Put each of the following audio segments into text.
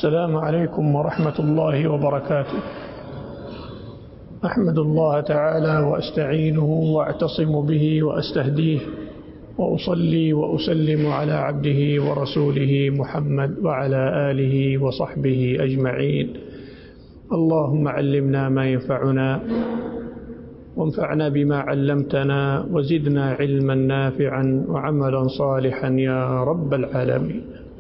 السلام عليكم ورحمة الله وبركاته. أحمد الله تعالى وأستعينه وأعتصم به وأستهديه، وأصلي وأسلم على عبده ورسوله محمد وعلى آله وصحبه أجمعين. اللهم علمنا ما ينفعنا وانفعنا بما علمتنا وزدنا علما نافعا وعملا صالحا يا رب العالمين.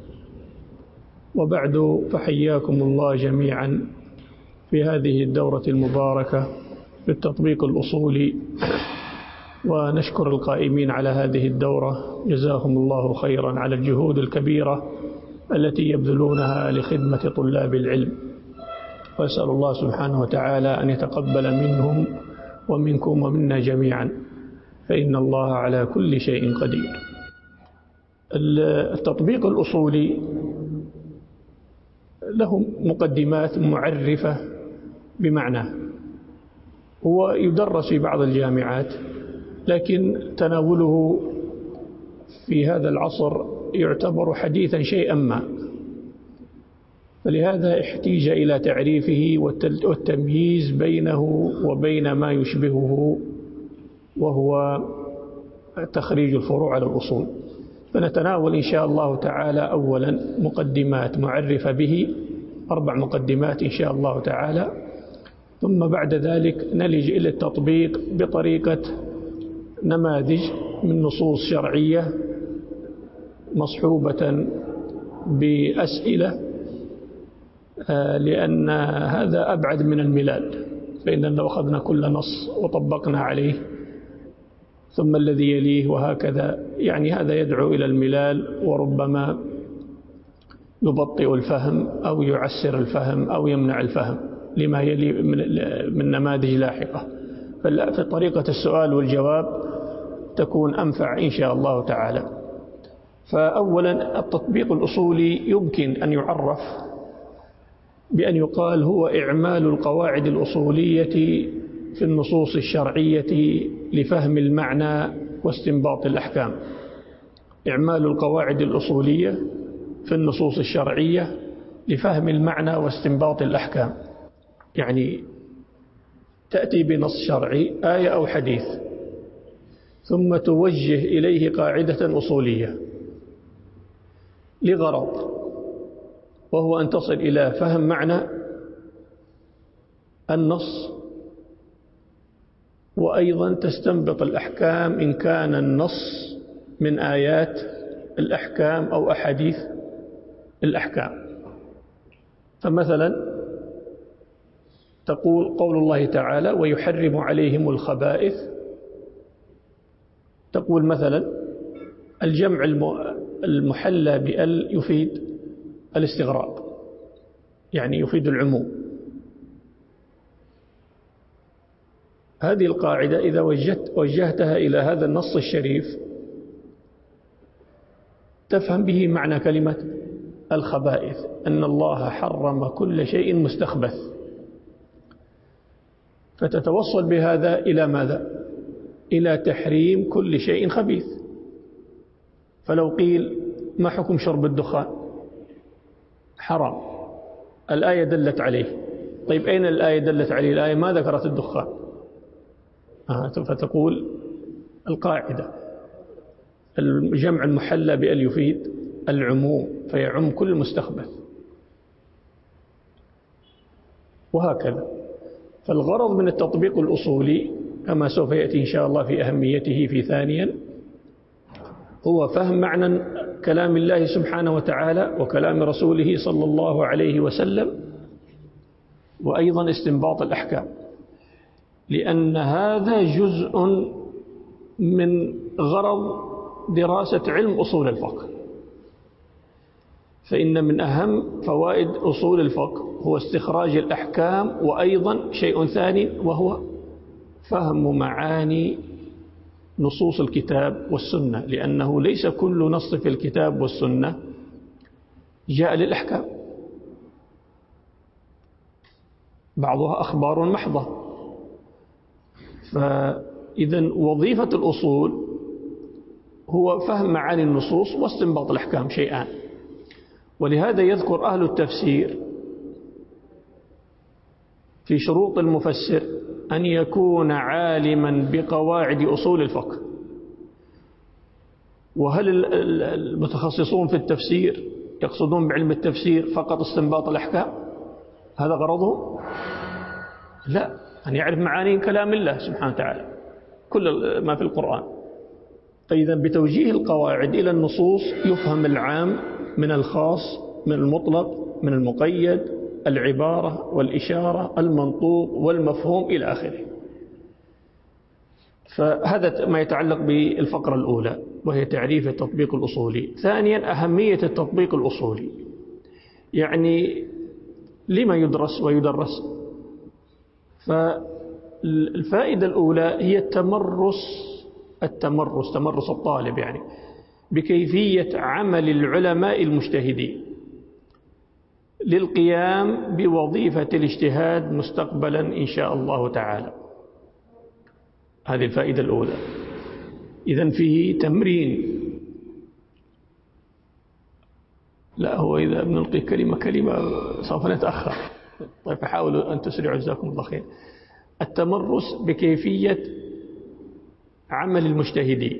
وبعد، فحياكم الله جميعا في هذه الدورة المباركة في التطبيق الأصولي، ونشكر القائمين على هذه الدورة، جزاهم الله خيرا على الجهود الكبيرة التي يبذلونها لخدمة طلاب العلم، وأسأل الله سبحانه وتعالى أن يتقبل منهم ومنكم ومنا جميعا، فإن الله على كل شيء قدير. التطبيق الأصولي له مقدمات معرفة بمعناه، هو يدرس في بعض الجامعات، لكن تناوله في هذا العصر يعتبر حديثا شيئا ما، فلهذا احتيج إلى تعريفه والتمييز بينه وبين ما يشبهه، وهو تخريج الفروع على الأصول. فنتناول إن شاء الله تعالى أولا مقدمات معرفة به، 4 مقدمات إن شاء الله تعالى، ثم بعد ذلك نلج إلى التطبيق بطريقة نماذج من نصوص شرعية مصحوبة بأسئلة، لأن هذا أبعد من الملال، فإننا لو أخذنا كل نص وطبقنا عليه ثم الذي يليه وهكذا، يعني هذا يدعو إلى الملال، وربما يبطئ الفهم أو يعسر الفهم أو يمنع الفهم لما يلي من نماذج لاحقة. فطريقة السؤال والجواب تكون أنفع إن شاء الله تعالى. فأولا التطبيق الأصولي يمكن أن يعرف بأن يقال هو إعمال القواعد الأصولية في النصوص الشرعية لفهم المعنى واستنباط الأحكام. إعمال القواعد الأصولية في النصوص الشرعية لفهم المعنى واستنباط الأحكام، يعني تأتي بنص شرعي آية أو حديث، ثم توجه إليه قاعدة أصولية لغرض، وهو أن تصل إلى فهم معنى النص، وأيضا تستنبط الأحكام إن كان النص من آيات الأحكام أو أحاديث الأحكام. فمثلا تقول قول الله تعالى ويحرم عليهم الخبائث، تقول مثلا الجمع المحلى بأل يفيد الاستغراق، يعني يفيد العموم. هذه القاعدة إذا وجهتها إلى هذا النص الشريف تفهم به معنى كلمة الخبائث، أن الله حرم كل شيء مستخبث، فتتوصل بهذا إلى ماذا؟ إلى تحريم كل شيء خبيث. فلو قيل ما حكم شرب الدخان؟ حرام، الآية دلت عليه. طيب أين الآية دلت عليه؟ الآية ما ذكرت الدخان. فتقول القاعدة الجمع المحلى بأل يفيد العموم، فيعم كل مستخبث، وهكذا. فالغرض من التطبيق الأصولي كما سوف يأتي إن شاء الله في أهميته في ثانيا، هو فهم معنى كلام الله سبحانه وتعالى وكلام رسوله صلى الله عليه وسلم، وأيضا استنباط الأحكام، لأن هذا جزء من غرض دراسة علم أصول الفقه. فإن من أهم فوائد أصول الفقه هو استخراج الأحكام، وأيضا شيء ثاني وهو فهم معاني نصوص الكتاب والسنة، لأنه ليس كل نص في الكتاب والسنة جاء للأحكام، بعضها أخبار محضة. فإذا وظيفة الأصول هو فهم معاني النصوص واستنباط الأحكام، شيئان. ولهذا يذكر أهل التفسير في شروط المفسر أن يكون عالما بقواعد أصول الفقه. وهل المتخصصون في التفسير يقصدون بعلم التفسير فقط استنباط الأحكام؟ هذا غرضهم؟ لا، أن يعرف معاني كلام الله سبحانه وتعالى كل ما في القرآن. فإذا بتوجيه القواعد إلى النصوص يفهم العام من الخاص، من المطلق، من المقيد، العبارة والإشارة، المنطوق والمفهوم إلى آخره. فهذا ما يتعلق بالفقرة الأولى، وهي تعريف التطبيق الأصولي. ثانيا، أهمية التطبيق الأصولي، يعني لما يدرس ويدرس. فالفائدة الأولى هي تمرس الطالب يعني بكيفية عمل العلماء المجتهدين للقيام بوظيفة الاجتهاد مستقبلا إن شاء الله تعالى. هذه الفائدة الأولى. إذن فيه تمرين. لا، هو إذا بنلقي كلمة سوف نتأخر. طيب فحاولوا أن تسرعوا جزاكم الله خير. التمرس بكيفية عمل المجتهدين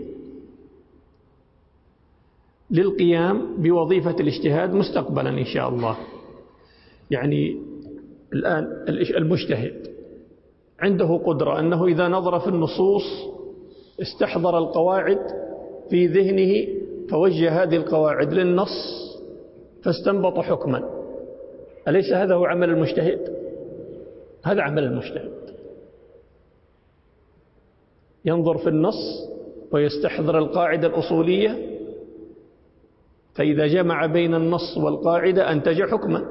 للقيام بوظيفة الاجتهاد مستقبلا إن شاء الله. يعني الآن المجتهد عنده قدرة أنه إذا نظر في النصوص استحضر القواعد في ذهنه، فوجه هذه القواعد للنص فاستنبط حكما. أليس هذا هو عمل المجتهد؟ هذا عمل المجتهد، ينظر في النص ويستحضر القاعدة الأصولية، فإذا جمع بين النص والقاعدة أنتج حكما.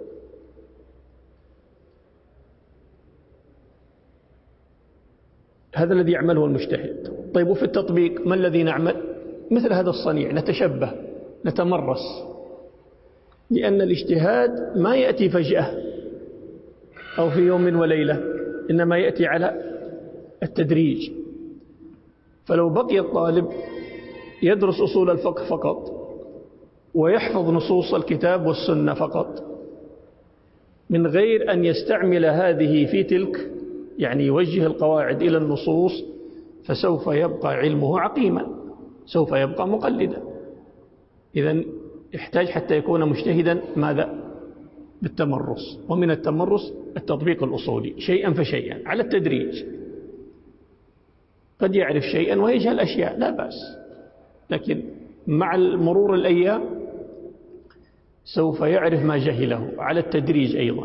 هذا الذي يعمله المجتهد. طيب وفي التطبيق ما الذي نعمل؟ مثل هذا الصنيع، نتشبه، نتمرس، لأن الاجتهاد ما يأتي فجأة أو في يوم وليلة، إنما يأتي على التدريج. فلو بقي الطالب يدرس أصول الفقه فقط ويحفظ نصوص الكتاب والسنة فقط من غير أن يستعمل هذه في تلك، يعني يوجه القواعد إلى النصوص، فسوف يبقى علمه عقيما، سوف يبقى مقلدا. إذن يحتاج حتى يكون مجتهدا ماذا؟ بالتمرس. ومن التمرس التطبيق الأصولي، شيئا فشيئا على التدريج. قد يعرف شيئا ويجهل أشياء، لا بأس، لكن مع مرور الأيام سوف يعرف ما جهله على التدريج أيضا.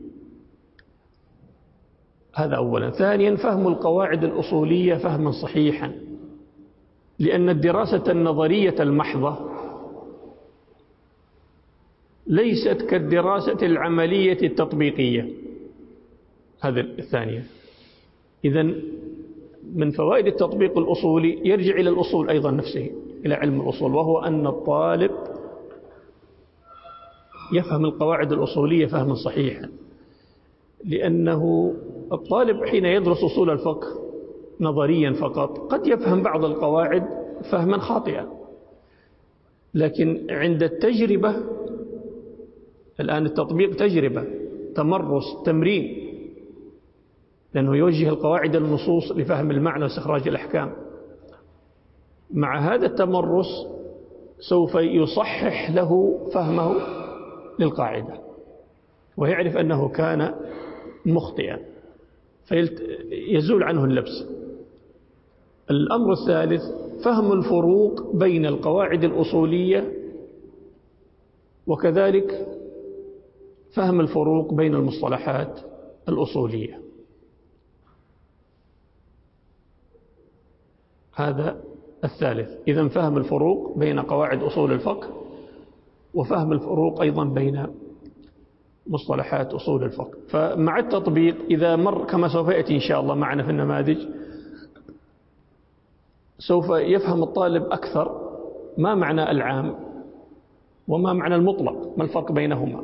هذا أولا. ثانيا، فهم القواعد الأصولية فهما صحيحا، لأن الدراسة النظرية المحضة ليست كالدراسة العملية التطبيقية. هذا الثانية. إذن من فوائد التطبيق الأصولي يرجع إلى الأصول أيضا نفسه، إلى علم الأصول، وهو أن الطالب يفهم القواعد الأصولية فهما صحيحا. لأنه الطالب حين يدرس أصول الفقه نظريا فقط قد يفهم بعض القواعد فهما خاطئا، لكن عند التجربة، الآن التطبيق تجربة، تمرس، تمرين، لأنه يوجه القواعد النصوص لفهم المعنى واستخراج الأحكام. مع هذا التمرس سوف يصحح له فهمه للقاعدة ويعرف أنه كان مخطئا، فيزول عنه اللبس. الأمر الثالث فهم الفروق بين القواعد الأصولية، وكذلك فهم الفروق بين المصطلحات الأصولية. هذا الثالث. إذن فهم الفروق بين قواعد أصول الفقه، وفهم الفروق أيضا بين مصطلحات أصول الفقه. فمع التطبيق إذا مر كما سوف يأتي إن شاء الله معنا في النماذج، سوف يفهم الطالب أكثر ما معنى العام وما معنى المطلق، ما الفرق بينهما.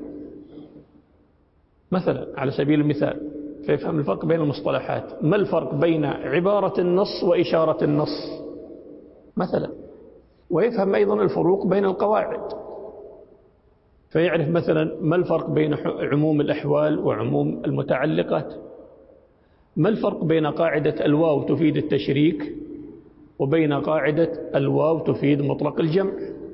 مثلا على سبيل المثال فيفهم الفرق بين المصطلحات، ما الفرق بين عبارة النص وإشارة النص مثلا، ويفهم أيضا الفروق بين القواعد، فيعرف مثلا ما الفرق بين عموم الأحوال وعموم المتعلقات، ما الفرق بين قاعدة الواو تفيد التشريك وبين قاعدة الواو تفيد مطلق الجمع.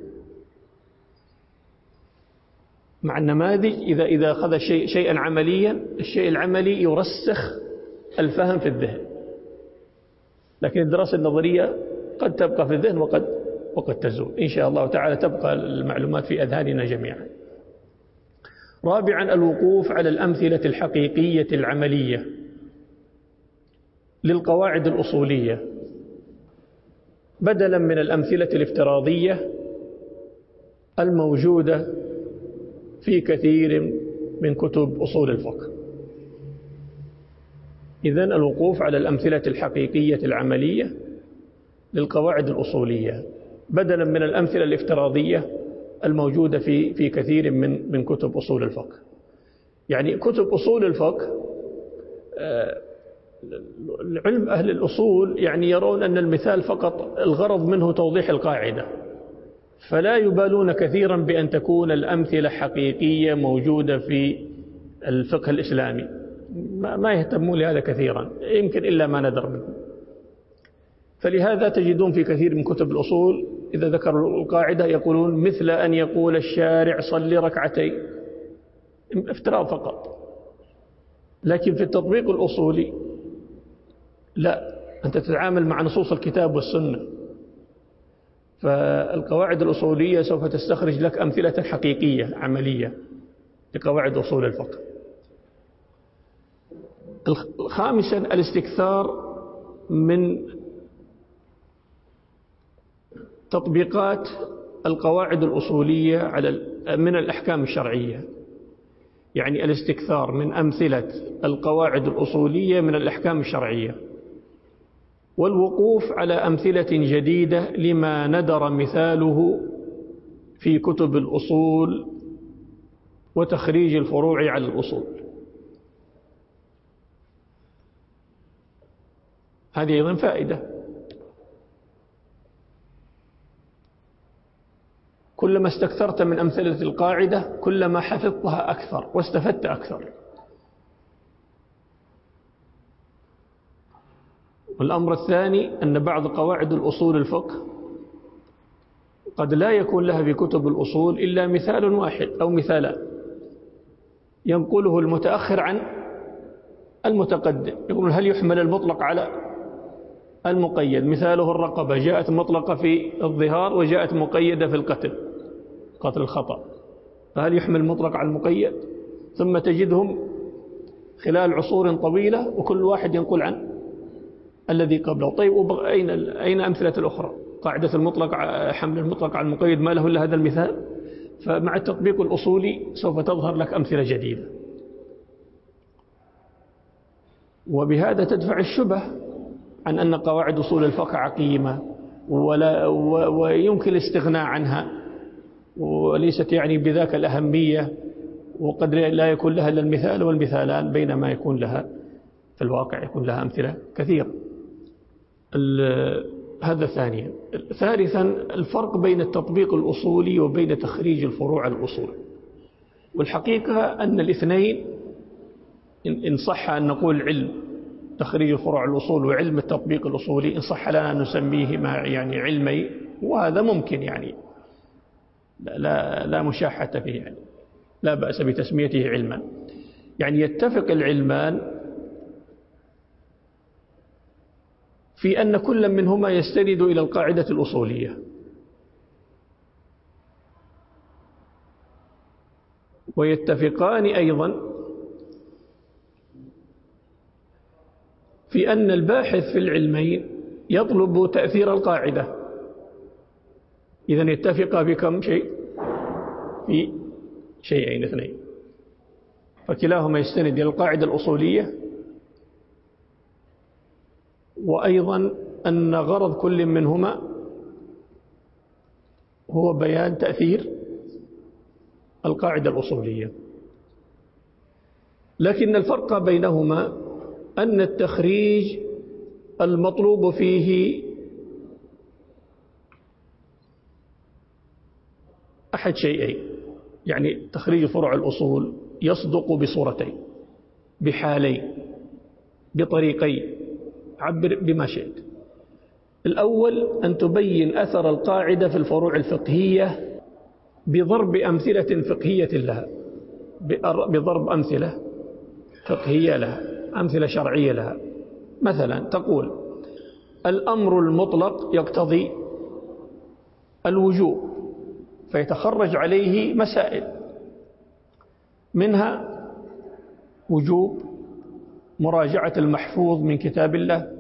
مع النماذج إذا أخذ شيئا عمليا، الشيء العملي يرسخ الفهم في الذهن، لكن الدراسة النظرية قد تبقى في الذهن وقد تزول. إن شاء الله تعالى تبقى المعلومات في أذهاننا جميعا. رابعا، الوقوف على الأمثلة الحقيقية العملية للقواعد الأصولية بدلا من الأمثلة الافتراضية الموجودة في كثير من كتب أصول الفقه. إذن الوقوف على الأمثلة الحقيقية العملية للقواعد الأصولية بدلا من الأمثلة الافتراضية الموجودة في كثير من كتب أصول الفقه. يعني كتب أصول الفقه، العلم أهل الأصول يعني يرون أن المثال فقط الغرض منه توضيح القاعدة، فلا يبالون كثيرا بأن تكون الأمثلة حقيقية موجودة في الفقه الإسلامي، ما يهتمون لهذا كثيرا، يمكن إلا ما ندر منه. فلهذا تجدون في كثير من كتب الأصول إذا ذكروا القاعدة يقولون مثل أن يقول الشارع صلي ركعتين، افتراض فقط. لكن في التطبيق الأصولي لا، أنت تتعامل مع نصوص الكتاب والسنة، فالقواعد الأصولية سوف تستخرج لك أمثلة حقيقية عملية لقواعد أصول الفقه. خامسا، الاستكثار من تطبيقات القواعد الأصولية من الأحكام الشرعية، يعني الاستكثار من أمثلة القواعد الأصولية من الأحكام الشرعية، والوقوف على أمثلة جديدة لما ندر مثاله في كتب الأصول وتخريج الفروع على الأصول. هذه أيضا فائدة، كلما استكثرت من أمثلة القاعدة كلما حفظتها أكثر واستفدت أكثر. والأمر الثاني أن بعض قواعد الأصول الفقه قد لا يكون لها في كتب الأصول إلا مثال واحد أو مثالان ينقله المتأخر عن المتقدم. يقول هل يحمل المطلق على المقيد؟ مثاله الرقبة، جاءت مطلقة في الظهار وجاءت مقيدة في قتل الخطأ، فهل يحمل المطلق على المقيد؟ ثم تجدهم خلال عصور طويلة وكل واحد ينقل عن الذي قبله. طيب أين أمثلة الأخرى؟ قاعدة المطلق، حمل المطلق على المقيد ما له إلا هذا المثال. فمع التطبيق الأصولي سوف تظهر لك أمثلة جديدة، وبهذا تدفع الشبه عن أن قواعد أصول الفقه عقيمة ويمكن الاستغناء عنها وليست يعني بذاك الأهمية، وقد لا يكون لها إلا المثال والمثالان، بينما يكون لها في الواقع يكون لها أمثلة كثيرة. هذا ثانيا. ثالثا، الفرق بين التطبيق الأصولي وبين تخريج الفروع الأصول. والحقيقة أن الاثنين إن صح أن نقول علم تخريج الفروع الأصول وعلم التطبيق الأصولي، إن صح لنا أن نسميهما يعني علمي، وهذا ممكن يعني لا مشاحة فيه، يعني لا بأس بتسميته علما. يعني يتفق العلمان في أن كل منهما يستند إلى القاعدة الأصولية، ويتفقان أيضا في أن الباحث في العلمين يطلب تأثير القاعدة. إذن يتفق في كم شيء؟ في شيئين اثنين، فكلاهما يستند إلى القاعدة الأصولية، وأيضا أن غرض كل منهما هو بيان تأثير القاعدة الأصولية. لكن الفرق بينهما أن التخريج المطلوب فيه أحد شيئين: يعني تخريج فروع الأصول يصدق بصورتين، بحالين، بطريقين، عبر بما شئت. الأول أن تبين أثر القاعدة في الفروع الفقهية بضرب أمثلة فقهية لها، بضرب أمثلة فقهية لها، أمثلة شرعية لها. مثلا تقول الأمر المطلق يقتضي الوجوب، فيتخرج عليه مسائل، منها وجوب مراجعة المحفوظ من كتاب الله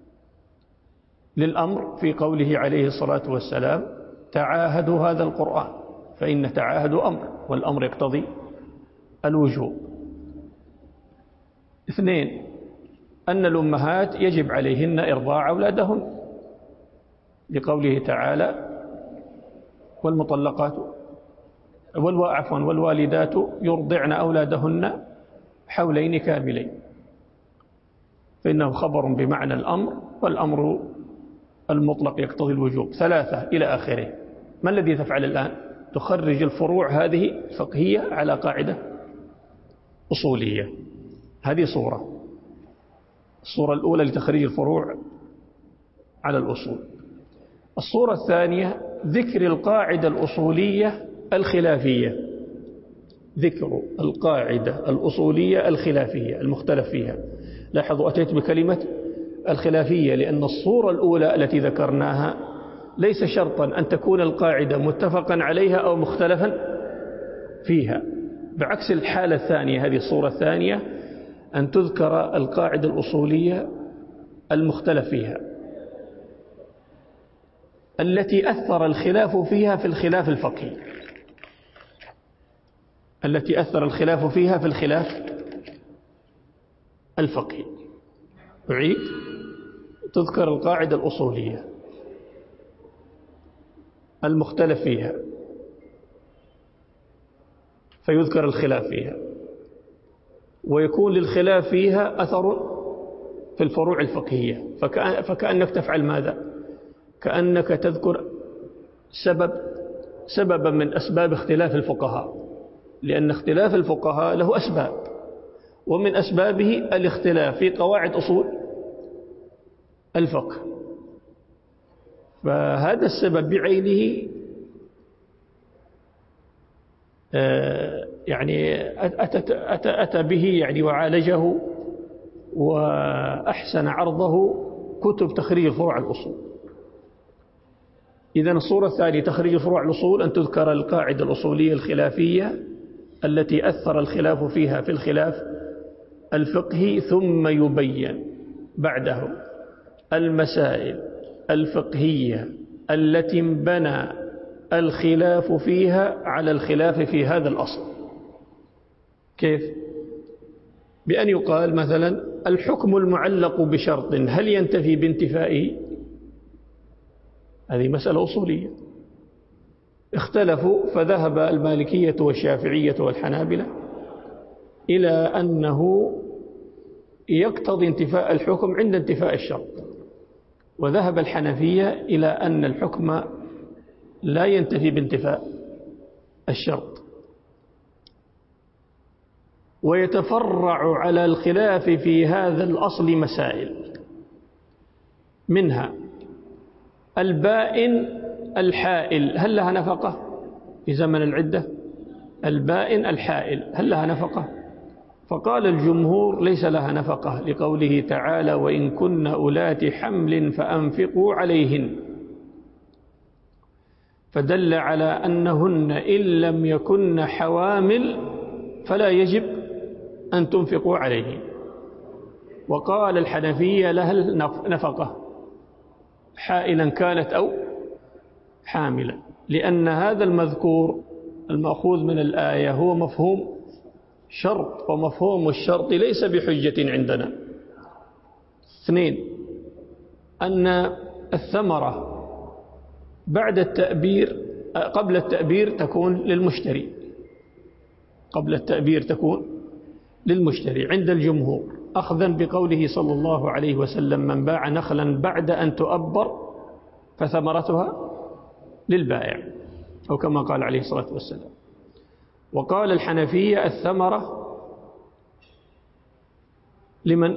للأمر في قوله عليه الصلاة والسلام تعاهدوا هذا القرآن فإن تعاهدوا أمر، والأمر يقتضي الوجوب. 2 أن الأمهات يجب عليهن إرضاع أولادهن لقوله تعالى والمطلقات والوالدات يرضعن أولادهن حولين كاملين، فإنه خبر بمعنى الأمر، والأمر المطلق يقتضي الوجوب. 3 إلى آخره. ما الذي تفعل الآن؟ تخرج الفروع هذه فقهية على قاعدة أصولية. هذه الصورة الأولى لتخريج الفروع على الأصول. الصورة الثانية ذكر القاعدة الأصولية الخلافية، ذكر القاعدة الأصولية الخلافية المختلف فيها. لاحظوا أتيت بكلمة الخلافية لأن الصورة الأولى التي ذكرناها ليس شرطا أن تكون القاعدة متفقا عليها أو مختلفا فيها، بعكس الحالة الثانية. هذه الصورة الثانية أن تذكر القاعدة الأصولية المختلف فيها التي أثر الخلاف فيها في الخلاف الفقهي، التي أثر الخلاف فيها في الخلاف الفقهي. أعيد، تذكر القاعدة الأصولية المختلف فيها فيذكر الخلاف فيها، ويكون للخلاف فيها أثر في الفروع الفقهية. فكأنك تفعل ماذا؟ كأنك تذكر سببا من أسباب اختلاف الفقهاء، لأن اختلاف الفقهاء له أسباب، ومن أسبابه الاختلاف في قواعد أصول الفقه. فهذا السبب بعينه يعني أتى به يعني وعالجه وأحسن عرضه كتب تخريج فروع الأصول. إذن الصورة الثانية تخريج فروع الأصول أن تذكر القاعدة الأصولية الخلافية التي أثر الخلاف فيها في الخلاف الفقهي، ثم يبين بعده المسائل الفقهية التي انبنى الخلاف فيها على الخلاف في هذا الأصل. كيف؟ بأن يقال مثلا الحكم المعلق بشرط هل ينتفي بانتفائه؟ هذه مسألة أصولية، اختلفوا فذهب المالكية والشافعية والحنابلة إلى أنه يقتضي انتفاء الحكم عند انتفاء الشرط، وذهب الحنفية إلى أن الحكم لا ينتفي بانتفاء الشرط. ويتفرع على الخلاف في هذا الأصل مسائل، منها البائن الحائل هل لها نفقة في زمن العدة؟ البائن الحائل هل لها نفقة؟ فقال الجمهور ليس لها نفقة لقوله تعالى وإن كن أولات حمل فأنفقوا عليهن، فدل على أنهن إن لم يكن حوامل فلا يجب أن تنفقوا عليهن. وقال الحنفية لها النفقة حائلا كانت أو حاملا، لأن هذا المذكور المأخوذ من الآية هو مفهوم شرط، ومفهوم الشرط ليس بحجة عندنا. 2 أن الثمرة بعد التأبير قبل التأبير تكون للمشتري، قبل التأبير تكون للمشتري عند الجمهور، أخذا بقوله صلى الله عليه وسلم من باع نخلا بعد أن تؤبر فثمرتها للبائع، أو كما قال عليه الصلاة والسلام. وقال الحنفية الثمرة لمن؟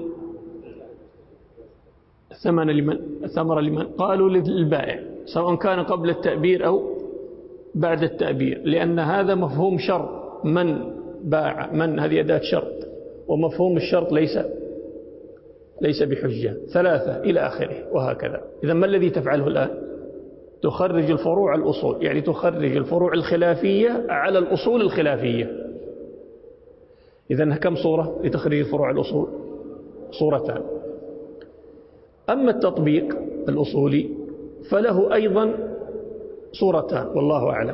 الثمرة لمن؟ قالوا للبائع، سواء كان قبل التأبير أو بعد التأبير، لأن هذا مفهوم شرط، من باع، من هذه أداة شرط، ومفهوم الشرط ليس بحجة، 3 إلى آخره وهكذا. إذا ما الذي تفعله الآن؟ تخرج الفروع الأصول، يعني تخرج الفروع الخلافية على الأصول الخلافية. إذا كم صورة لتخريج الفروع الأصول؟ صورتان. أما التطبيق الأصولي فله أيضا صورتان والله أعلم.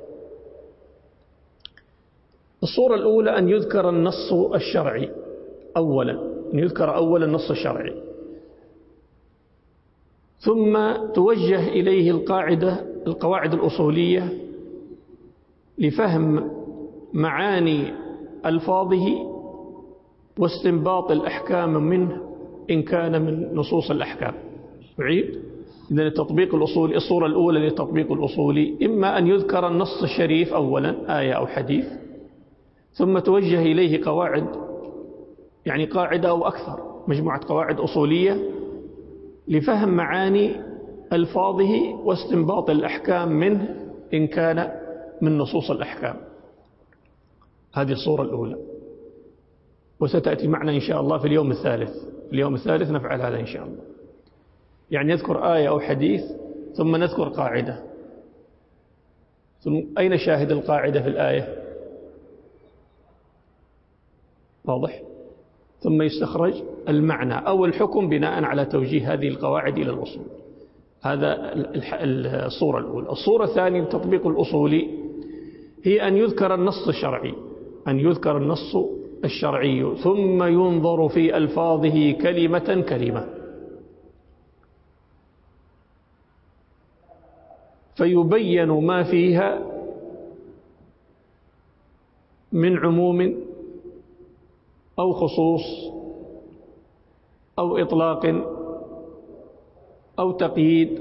الصورة الأولى أن يذكر النص الشرعي أولا، أن يذكر أولا النص الشرعي، ثم توجه إليه القواعد الأصولية لفهم معاني ألفاظه واستنباط الأحكام منه إن كان من نصوص الأحكام. أعيد، إذن التطبيق الأصولي، الصورة الأولى للتطبيق الأصولي إما أن يذكر النص الشريف أولا، آية أو حديث، ثم توجه إليه قواعد، يعني قاعدة أو أكثر، مجموعة قواعد أصولية لفهم معاني ألفاظه واستنباط الأحكام منه إن كان من نصوص الأحكام. هذه الصورة الأولى، وستأتي معنا إن شاء الله في اليوم الثالث نفعل هذا إن شاء الله. يعني نذكر آية أو حديث ثم نذكر قاعدة، ثم أين شاهد القاعدة في الآية؟ واضح؟ ثم يستخرج المعنى أو الحكم بناء على توجيه هذه القواعد إلى الأصول. هذا الصورة الأولى. الصورة الثانية التطبيق الأصولي هي أن يذكر النص الشرعي، ثم ينظر في ألفاظه كلمة كلمة، فيبين ما فيها من عموم أو خصوص أو إطلاق أو تقييد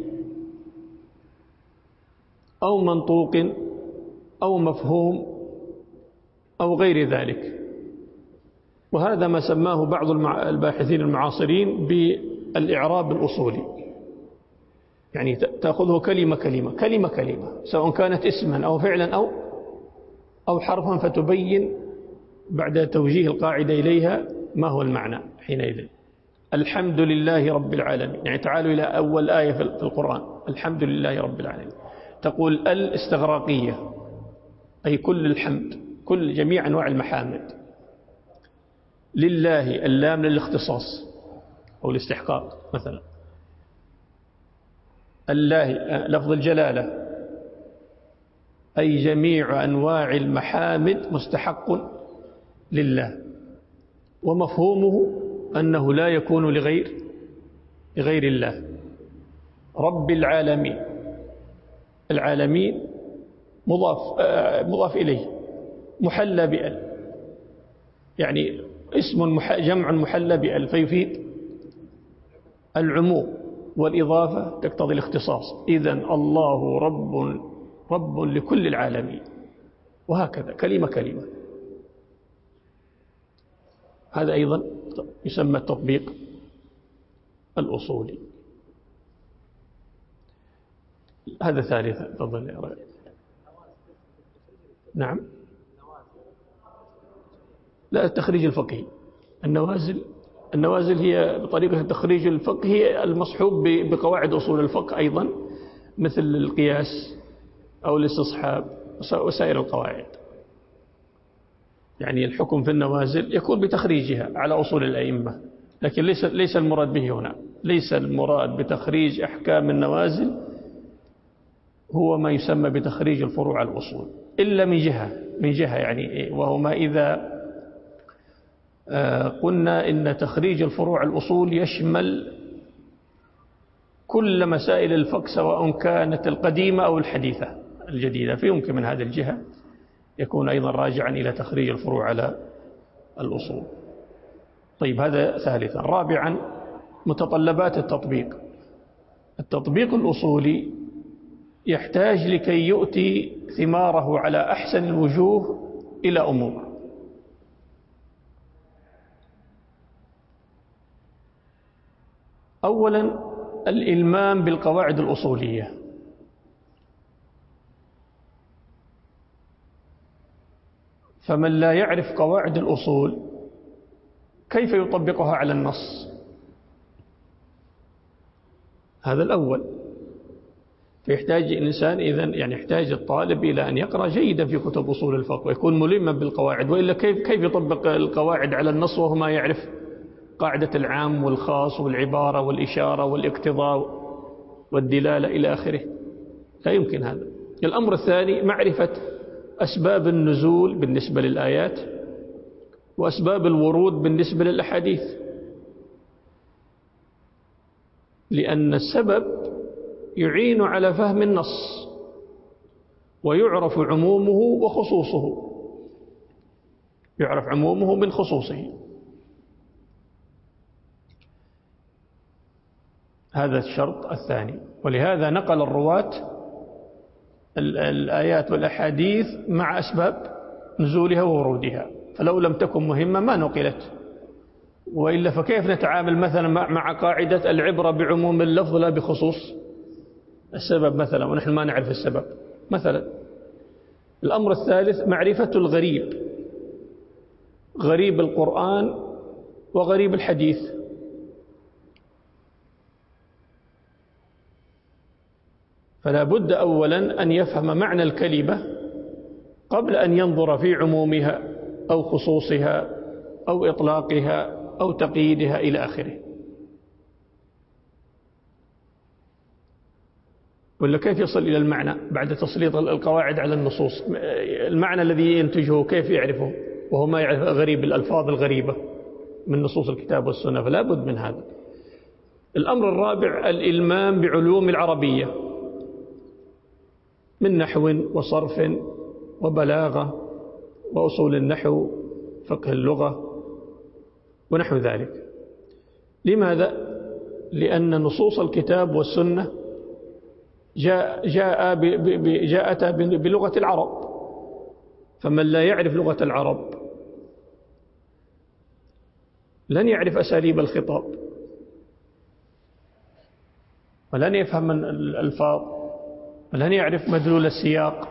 أو منطوق أو مفهوم أو غير ذلك. وهذا ما سماه بعض الباحثين المعاصرين بالإعراب الأصولي، يعني تأخذه كلمة سواء كانت اسما أو فعلا أو حرفا، فتبين بعد توجيه القاعدة إليها ما هو المعنى حينئذ. الحمد لله رب العالمين، يعني تعالوا إلى أول آية في القرآن، الحمد لله رب العالمين، تقول الاستغراقية، أي كل الحمد، كل جميع أنواع المحامد. لله اللام للاختصاص أو الاستحقاق مثلا. الله لفظ الجلالة، أي جميع أنواع المحامد مستحق لله، ومفهومه أنه لا يكون لغير الله. رب العالمين، العالمين مضاف إليه، محلى بأل، يعني اسم جمع محلى بأل، فيفيد العموم، والإضافة تقتضي الاختصاص. إذن الله رب لكل العالمين، وهكذا كلمة. هذا أيضا يسمى التطبيق الأصولي. هذا ثالثا. تفضل يا رجل. نعم، لا، التخريج الفقهي. النوازل هي بطريقة التخريج الفقهي المصحوب بقواعد أصول الفقه أيضا، مثل القياس أو الاستصحاب وسائر القواعد. يعني الحكم في النوازل يكون بتخريجها على أصول الأئمة، لكن ليس المراد به هنا، ليس المراد بتخريج أحكام النوازل هو ما يسمى بتخريج الفروع على الأصول، إلا من جهة يعني، وهو ما إذا قلنا إن تخريج الفروع على الأصول يشمل كل مسائل الفقه سواء كانت القديمة أو الحديثة الجديدة، فيمكن من هذه الجهة يكون أيضا راجعا إلى تخريج الفروع على الأصول. طيب، هذا ثالثا. رابعا متطلبات التطبيق الأصولي يحتاج لكي يؤتي ثماره على أحسن الوجوه إلى أمور. أولا الإلمام بالقواعد الأصولية. فمن لا يعرف قواعد الأصول كيف يطبقها على النص؟ هذا الأول. فيحتاج الإنسان إذن يعني يحتاج الطالب إلى أن يقرأ جيدا في كتب أصول الفقه ويكون ملما بالقواعد، وإلا كيف يطبق القواعد على النص وهو ما يعرف قاعدة العام والخاص والعبارة والإشارة والاقتضاء والدلالة إلى آخره؟ لا يمكن هذا. الأمر الثاني معرفة أسباب النزول بالنسبة للآيات وأسباب الورود بالنسبة للأحاديث، لأن السبب يعين على فهم النص ويعرف عمومه وخصوصه، يعرف عمومه من خصوصه. هذا الشرط الثاني. ولهذا نقل الرواة الآيات والأحاديث مع أسباب نزولها وورودها، فلو لم تكن مهمة ما نقلت. وإلا فكيف نتعامل مثلا مع قاعدة العبرة بعموم اللفظ لا بخصوص السبب مثلا ونحن ما نعرف السبب مثلا. الأمر الثالث معرفة الغريب، غريب القرآن وغريب الحديث. فلا بد أولا أن يفهم معنى الكلمة قبل أن ينظر في عمومها أو خصوصها أو إطلاقها أو تقييدها إلى آخره. ولا كيف يصل إلى المعنى بعد تسليط القواعد على النصوص؟ المعنى الذي ينتجه كيف يعرفه وهو ما يعرف غريب الألفاظ الغريبة من نصوص الكتاب والسنة؟ فلا بد من هذا. الأمر الرابع الإلمام بعلوم العربية من نحو وصرف وبلاغة وأصول النحو فقه اللغة ونحو ذلك. لماذا؟ لأن نصوص الكتاب والسنة جاءتا بلغة العرب، فمن لا يعرف لغة العرب لن يعرف أساليب الخطاب ولن يفهم الألفاظ ولن يعرف مدلول السياق.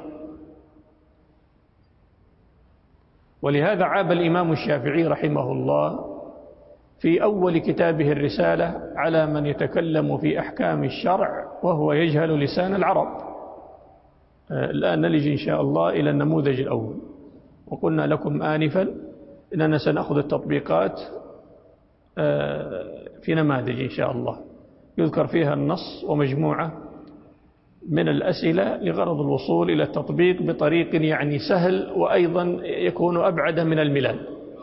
ولهذا عاب الإمام الشافعي رحمه الله في أول كتابه الرسالة على من يتكلم في أحكام الشرع وهو يجهل لسان العرب. الآن نلج إن شاء الله إلى النموذج الأول. وقلنا لكم آنفا إننا سنأخذ التطبيقات في نماذج إن شاء الله يذكر فيها النص ومجموعة من الأسئلة لغرض الوصول إلى التطبيق بطريق يعني سهل وأيضا يكون أبعد من الملل.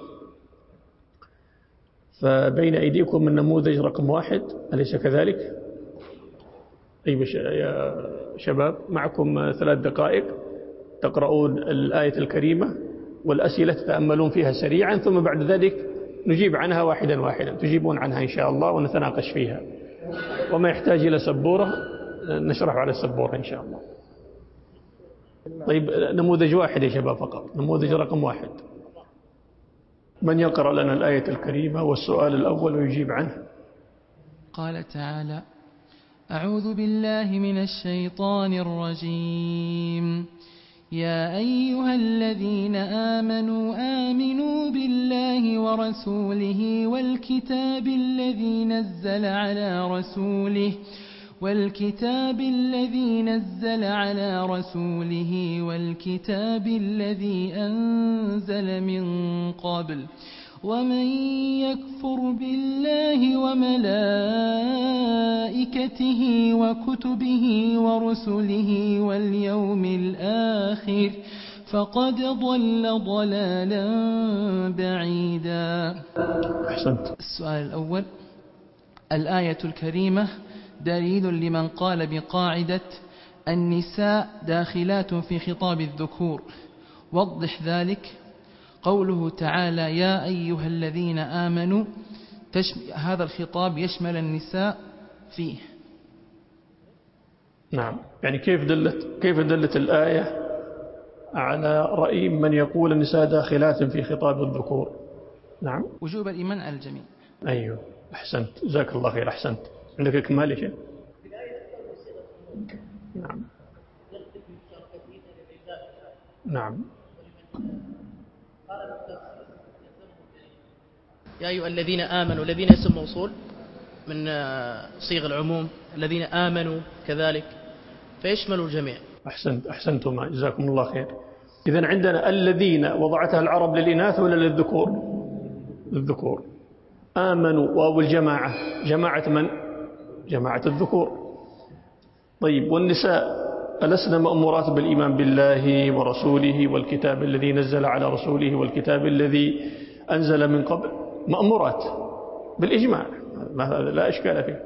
فبين أيديكم النموذج رقم 1، أليس كذلك؟ أي يا شباب معكم 3 دقائق تقرؤون الآية الكريمة والأسئلة تتأملون فيها سريعا، ثم بعد ذلك نجيب عنها واحدا واحدا، تجيبون عنها إن شاء الله ونتناقش فيها. وما يحتاج إلى سبورة نشرح على السبورة إن شاء الله. طيب نموذج 1 يا شباب فقط، نموذج رقم 1. من يقرأ لنا الآية الكريمة والسؤال الأول ويجيب عنه؟ قال تعالى: أعوذ بالله من الشيطان الرجيم. يا أيها الذين آمنوا آمنوا بالله ورسوله والكتاب الذي نزل على رسوله والكتاب الذي أنزل من قبل، ومن يكفر بالله وملائكته وكتبه ورسله واليوم الآخر فقد ضل ضلالا بعيدا. أحسنت. السؤال الأول: الآية الكريمة دليل لمن قال بقاعدة النساء داخلات في خطاب الذكور، وضح ذلك. قوله تعالى يا أيها الذين آمنوا، هذا الخطاب يشمل النساء فيه. نعم، يعني كيف دلت الآية على رأي من يقول النساء داخلات في خطاب الذكور. نعم، وجوب الإيمان على الجميع. أيوه، أحسنت، جزاك الله خير، أحسنت. عندك إكمال شيء؟ نعم نعم. يا أيها الذين آمنوا، الذين اسم موصول من صيغ العموم، الذين آمنوا كذلك فيشمل الجميع. أحسنتم، جزاكم الله خير. إذن عندنا الذين وضعتها العرب للإناث ولا للذكور؟ للذكور. آمنوا واو الجماعة، جماعة من؟ جماعة الذكور. طيب، والنساء ألسنا مأمورات بالإيمان بالله ورسوله والكتاب الذي نزل على رسوله والكتاب الذي أنزل من قبل؟ مأمورات بالإجماع، لا إشكال فيه.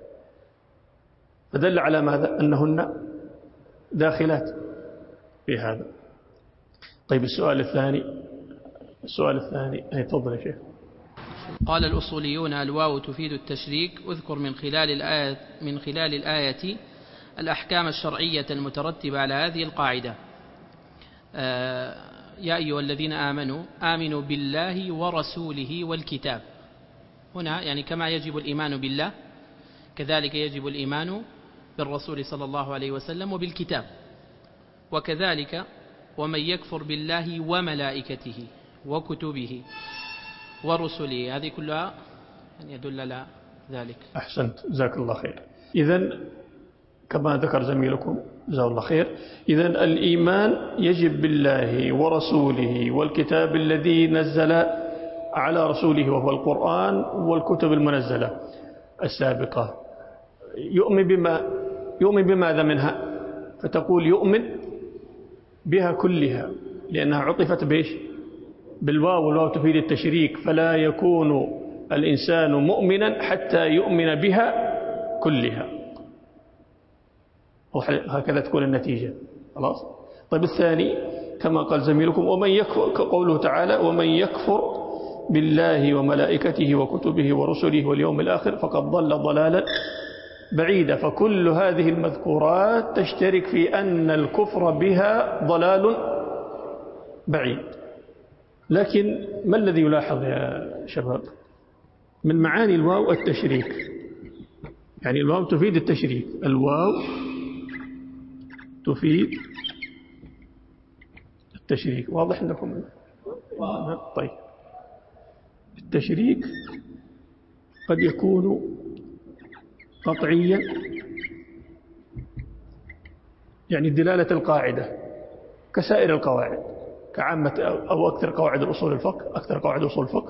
فدل على ماذا؟ أنهن داخلات في هذا. طيب، السؤال الثاني تفضل يا شيخ. قال الأصوليون الواو تفيد التشريك. اذكر من خلال الآية الأحكام الشرعية المترتبة على هذه القاعدة. يا أيها الذين آمنوا آمنوا بالله ورسوله والكتاب. هنا يعني كما يجب الإيمان بالله كذلك يجب الإيمان بالرسول صلى الله عليه وسلم وبالكتاب. وكذلك ومن يكفر بالله وملائكته وكتبه ورسله، هذه كلها يدل على ذلك. أحسنت، جزاك الله خير. إذن كما ذكر زميلكم جزاه الله خير، إذن الإيمان يجب بالله ورسوله والكتاب الذي نزل على رسوله وهو القرآن والكتب المنزلة السابقة. يؤمن بماذا منها؟ فتقول يؤمن بها كلها، لأنها عطفت بإيش؟ بالواو، والواو تفيد التشريك، فلا يكون الإنسان مؤمنا حتى يؤمن بها كلها. هكذا تكون النتيجة. خلاص. طيب، الثاني كما قال زميلكم ومن يكفر، قوله تعالى ومن يكفر بالله وملائكته وكتبه ورسله واليوم الآخر فقد ضل ضلالا بعيدا. فكل هذه المذكورات تشترك في أن الكفر بها ضلال بعيد. لكن ما الذي يلاحظ يا شباب؟ من معاني الواو التشريك، يعني الواو تفيد التشريك، الواو تفيد التشريك. واضح لكم؟ طيب، التشريك قد يكون قطعيا، يعني دلالة القاعدة كسائر القواعد، كعامة أو أكثر قواعد الأصول الفقه، أكثر قواعد أصول الفقه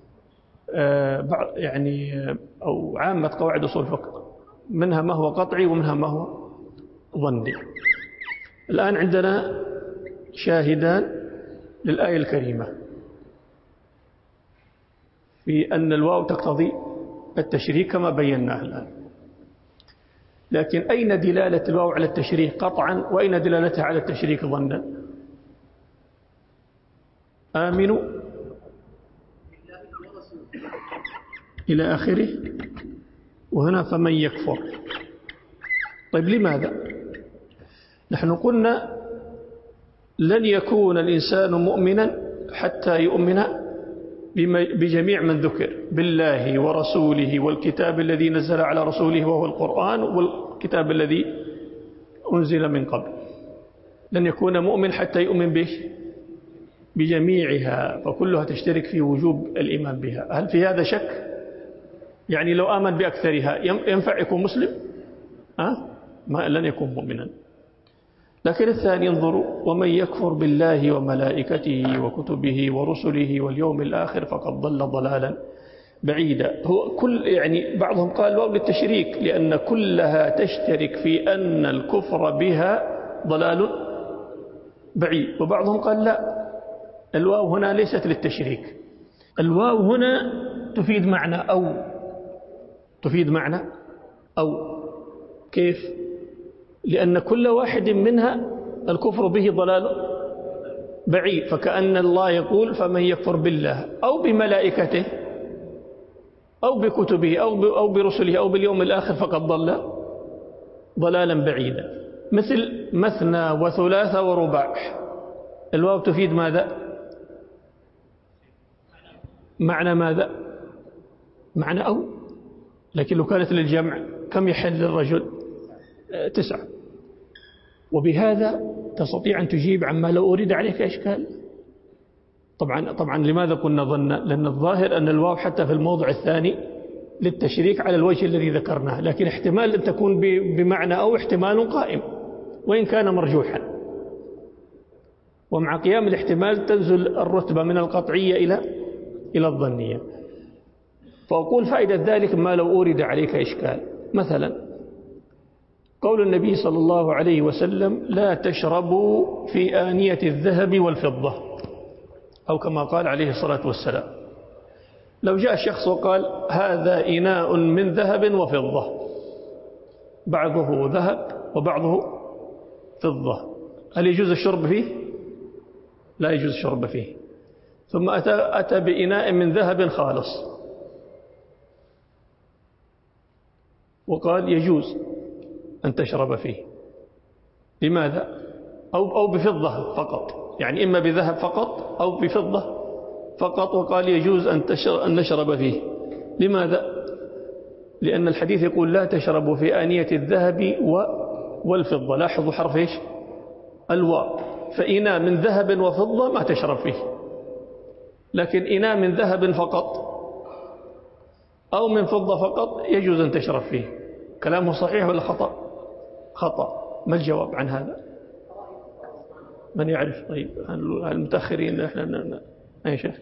يعني أو عامة قواعد أصول الفقه، منها ما هو قطعي ومنها ما هو ظني. الآن عندنا شاهدان للآية الكريمة في أن الواو تقتضي التشريك كما بيناه الآن. لكن أين دلالة الواو على التشريك قطعا، وأين دلالتها على التشريك ظنا؟ آمنوا إلى آخره، وهنا فمن يكفر. طيب، لماذا؟ نحن قلنا لن يكون الإنسان مؤمنا حتى يؤمن بجميع من ذكر، بالله ورسوله والكتاب الذي نزل على رسوله وهو القرآن والكتاب الذي أنزل من قبل. لن يكون مؤمن حتى يؤمن به بجميعها، فكلها تشترك في وجوب الإيمان بها. هل في هذا شك؟ يعني لو آمن بأكثرها ينفع يكون مسلم؟ لن يكون مؤمنا. لكن الثاني انظروا ومن يكفر بالله وملائكته وكتبه ورسله واليوم الآخر فقد ضل ضلالا بعيدا. هو يعني بعضهم قال واو للتشريك لأن كلها تشترك في أن الكفر بها ضلال بعيد، وبعضهم قال لا، الواو هنا ليست للتشريك، الواو هنا تفيد معنى أو كيف؟ لأن كل واحد منها الكفر به ضلال بعيد، فكأن الله يقول فمن يكفر بالله أو بملائكته أو بكتبه أو برسله أو باليوم الآخر فقد ضل ضلالا بعيدا. مثل مثنى وثلاث ورباع، الواو تفيد ماذا؟ معنى ماذا؟ معنى أو، لكن لو كانت للجمع كم يحل للرجل؟ 9. وبهذا تستطيع أن تجيب عما لو أريد عليك إشكال. طبعا لماذا قلنا ظن؟ لأن الظاهر أن الواو حتى في الموضع الثاني للتشريك على الوجه الذي ذكرناه، لكن احتمال أن تكون بمعنى أو احتمال قائم وإن كان مرجوحا، ومع قيام الاحتمال تنزل الرتبة من القطعية إلى الظنية. فأقول فائدة ذلك ما لو أورد عليك إشكال. مثلا قول النبي صلى الله عليه وسلم لا تشربوا في آنية الذهب والفضة، أو كما قال عليه الصلاة والسلام. لو جاء شخص وقال هذا إناء من ذهب وفضة، بعضه ذهب وبعضه فضة، هل يجوز الشرب فيه؟ لا يجوز الشرب فيه. ثم أتى بإناء من ذهب خالص وقال يجوز أن تشرب فيه. لماذا؟ أو بفضة فقط، يعني إما بذهب فقط أو بفضة فقط، وقال يجوز أن نشرب فيه. لماذا؟ لأن الحديث يقول لا تشربوا في آنية الذهب والفضة. لاحظوا حرف إيش؟ الواو. فإناء من ذهب وفضة ما تشرب فيه، لكن إناء من ذهب فقط أو من فضة فقط يجوز أن تشرب فيه. كلامه صحيح ولا خطأ؟ خطأ. ما الجواب عن هذا؟ من يعرف؟ طيب المتأخرين احنا أي شيخ.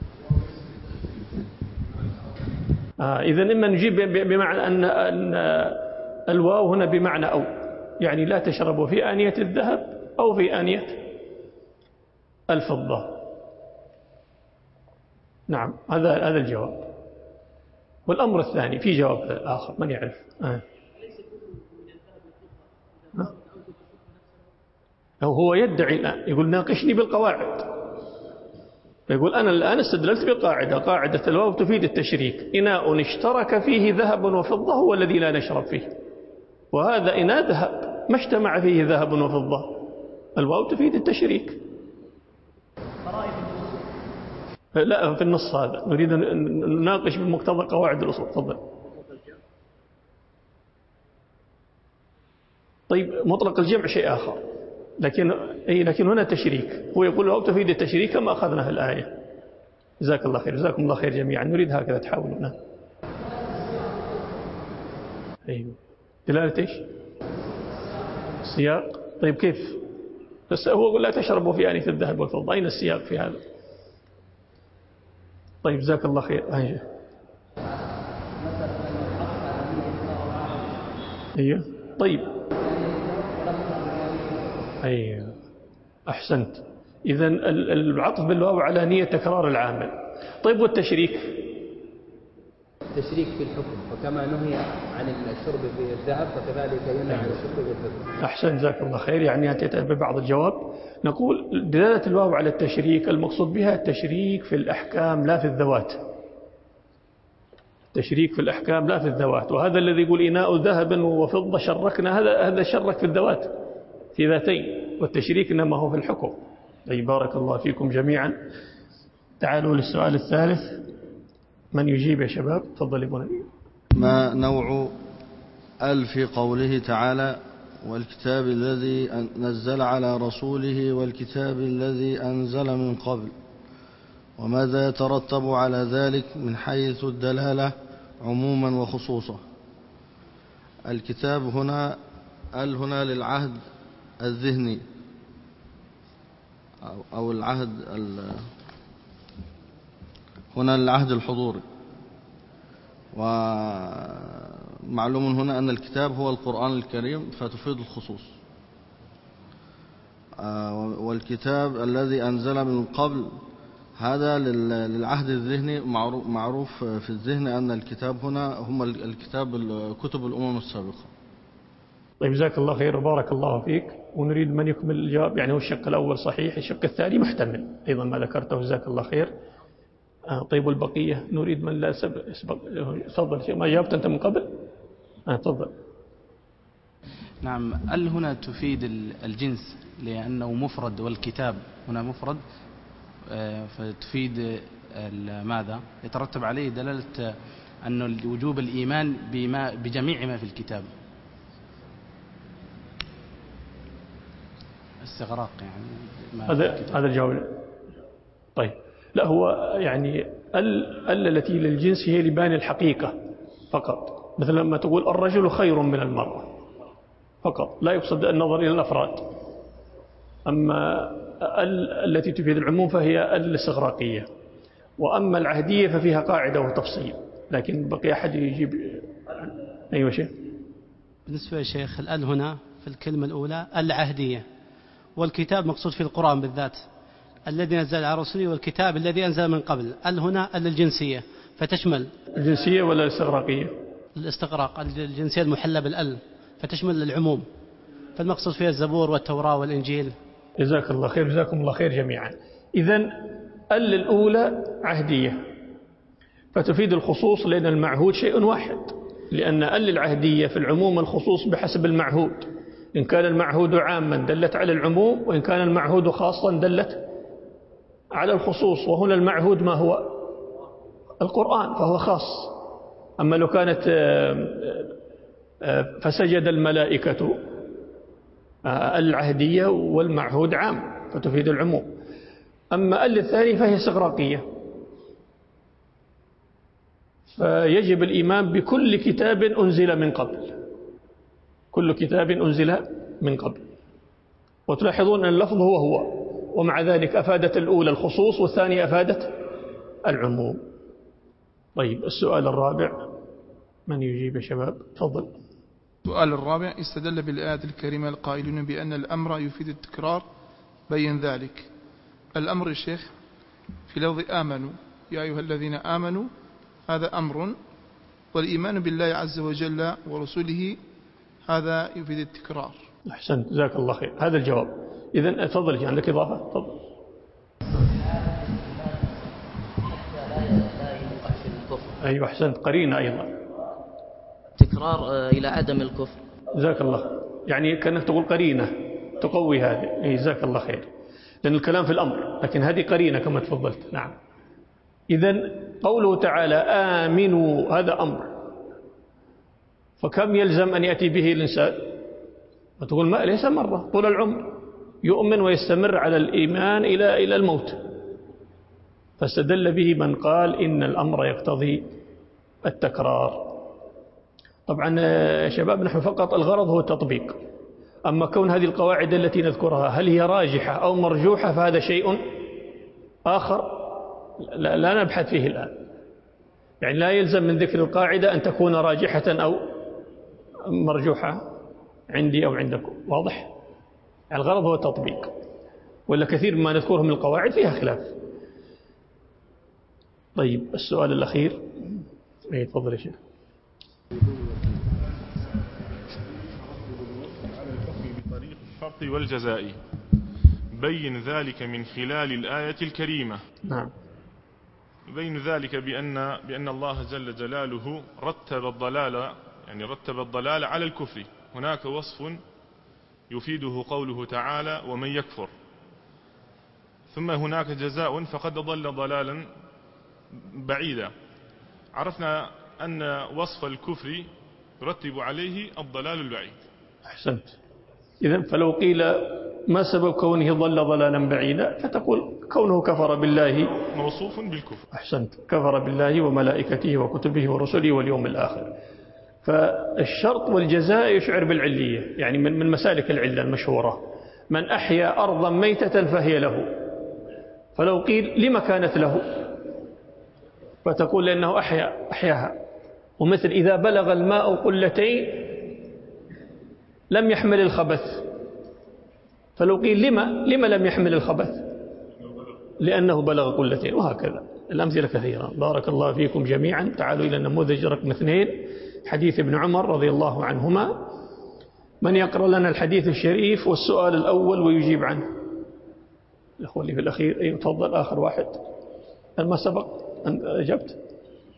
إذن إما نجيب بمعنى أن الواو هنا بمعنى أو، يعني لا تشربوا في آنية الذهب أو في آنية الفضة. نعم، هذا الجواب. والأمر الثاني في جواب آخر، من يعرف؟ هو يدعي الآن، يقول ناقشني بالقواعد، يقول أنا الآن استدللت بقاعدة، قاعدة الواو تفيد التشريك. إناء اشترك فيه ذهب وفضة هو الذي لا نشرب فيه، وهذا إناء ذهب ما اجتمع فيه ذهب وفضة، الواو تفيد التشريك. لا، في النص هذا نريد أن نناقش بمقتضى قواعد الأصول. تفضل. طيب مطلق الجمع شيء آخر، لكن هنا تشريك. هو يقول الواو تفيد التشريك كما أخذنا في الآية. جزاك الله خير، جزاكم الله خير جميعا. نريد هكذا تحاولون. أيوه، دلالة إيش؟ السياق. طيب كيف؟ بس هو يقول لا تشربوا في آنية الذهب والفضة، أين السياق في هذا؟ طيب جزاك الله خير. أيوه طيب. أيوه أحسنت. إذن العطف بالواو على نية تكرار العامل. طيب والتشريك؟ التشريك في الحكم، وكما نهي عن الشرب في الذهب فكذلك ينهى عن الشرب في الفضة. أحسن، جزاك الله خير. يعني أتيت ببعض الجواب. نقول دلالة الواو على التشريك المقصود بها التشريك في الأحكام لا في الذوات. تشريك في الأحكام لا في الذوات. وهذا الذي يقول إناء ذهب وفضة شركنا، هذا شرك في الذوات في ذاتين، والتشريك إنما هو في الحكم. أي بارك الله فيكم جميعا. تعالوا للسؤال الثالث. من يجيب يا شباب؟ تفضل ابن نبي. ما نوع في قوله تعالى والكتاب الذي نزل على رسوله والكتاب الذي أنزل من قبل، وماذا يترتب على ذلك من حيث الدلالة عموما وخصوصا؟ الكتاب هنا للعهد الذهني أو العهد هنا للعهد الحضوري. ومعلوم هنا أن الكتاب هو القرآن الكريم فتفيد الخصوص. والكتاب الذي أنزل من قبل هذا للعهد الذهني. معروف في الذهن أن الكتاب هنا هم كتب الأمم السابقة. طيب جزاك الله خير وبارك الله فيك. ونريد من يكمل الجواب. يعني هو الشق الأول صحيح، الشق الثاني محتمل أيضا ما ذكرته. جزاك الله خير. طيب والبقية نريد من لا سبق. تفضل. ما جاوبت أنت من قبل؟ تفضل. نعم. هل هنا تفيد الجنس لأنه مفرد والكتاب هنا مفرد، فتفيد ماذا؟ يترتب عليه دلالة أن وجوب الإيمان بجميع ما في الكتاب، استغراق يعني هذا الجواب. طيب لا، هو يعني التي للجنس هي لبيان الحقيقة فقط، مثل لما تقول الرجل خير من المرأة فقط، لا يقصد النظر إلى الأفراد. أما التي تفيد العموم فهي الاستغراقية، وأما العهدية ففيها قاعدة وتفصيل. لكن بقي أحد يجيب. أيوة شيخ. بالنسبة يا شيخ الآن هنا في الكلمة الأولى العهدية، والكتاب مقصود في القرآن بالذات الذي نزل على رسوله والكتاب الذي أنزل من قبل. هنا الجنسية فتشمل الجنسية ولا الاستغراقية؟ الاستغراق، الجنسية المحلة بالأل فتشمل العموم، فالمقصود فيها الزبور والتوراة والإنجيل. جزاك الله خير، جزاكم الله خير جميعا. إذن الأولى عهدية فتفيد الخصوص، لأن المعهود شيء واحد، لأن العهدية في العموم الخصوص بحسب المعهود. إن كان المعهود عاما دلت على العموم، وإن كان المعهود خاصا دلت على الخصوص. وهنا المعهود ما هو؟ القرآن، فهو خاص. أما لو كانت فسجد الملائكة، العهدية والمعهود عام فتفيد العموم. أما الثاني فهي استغراقية، فيجب الإيمان بكل كتاب أنزل من قبل، كل كتاب أنزل من قبل. وتلاحظون أن اللفظ هو، ومع ذلك أفادت الأولى الخصوص والثانية أفادت العموم. طيب السؤال الرابع، من يجيب يا شباب؟ تفضل. السؤال الرابع: استدل بالآيات الكريمة القائلون بأن الأمر يفيد التكرار، بين ذلك. الأمر يا شيخ في لفظ آمنوا، يا أيها الذين آمنوا، هذا أمر، والإيمان بالله عز وجل ورسوله هذا يفيد التكرار. أحسنت، جزاك الله خير، هذا الجواب. إذن تفضل، عندك إضافة؟ تفضل. أيوة أحسنت، قرينة أيضا تكرار إلى عدم الكفر. جزاك الله خير، يعني كأنك تقول قرينة تقوي هذه. جزاك الله خير، لأن الكلام في الأمر، لكن هذه قرينة كما تفضلت. نعم. إذن قوله تعالى آمنوا هذا أمر، فكم يلزم أن يأتي به الإنسان؟ وتقول ما ليس مرة، طول العمر يؤمن ويستمر على الإيمان إلى الموت. فاستدل به من قال إن الأمر يقتضي التكرار. طبعا يا شباب نحن فقط الغرض هو التطبيق، أما كون هذه القواعد التي نذكرها هل هي راجحة أو مرجوحة فهذا شيء آخر لا نبحث فيه الآن. يعني لا يلزم من ذكر القاعدة أن تكون راجحة أو مرجوحة عندي أو عندكم، واضح؟ يعني الغرض هو التطبيق، ولا كثير ما نذكره من القواعد فيها خلاف. طيب السؤال الأخير، تفضل يا شيخ. بطريق الشرط والجزاء، بين ذلك من خلال الآية الكريمة. نعم. بين ذلك بأن الله جل جلاله رتب الضلال على الكفر. هناك وصف يفيده قوله تعالى ومن يكفر، ثم هناك جزاء فقد ضل ضلالا بعيدا. عرفنا أن وصف الكفر يرتب عليه الضلال البعيد. أحسنت. إذن فلو قيل ما سبب كونه ضل ضلالا بعيدا، فتقول كونه كفر بالله موصوف بالكفر. أحسنت، كفر بالله وملائكته وكتبه ورسله واليوم الآخر. فالشرط والجزاء يشعر بالعلية، يعني من مسالك العلة المشهورة، من أحيا أرضا ميتة فهي له. فلو قيل لما كانت له، فتقول لأنه أحياها. ومثل إذا بلغ الماء قلتين لم يحمل الخبث، فلو قيل لما لم يحمل الخبث، لأنه بلغ قلتين، وهكذا الأمثلة كثيرة. بارك الله فيكم جميعا. تعالوا إلى النموذج رقم 2، حديث ابن عمر رضي الله عنهما. من يقرأ لنا الحديث الشريف والسؤال الأول ويجيب عنه؟ الأخوة اللي في الأخير. أيوة تفضل، آخر واحد. ما سبق أن أجبت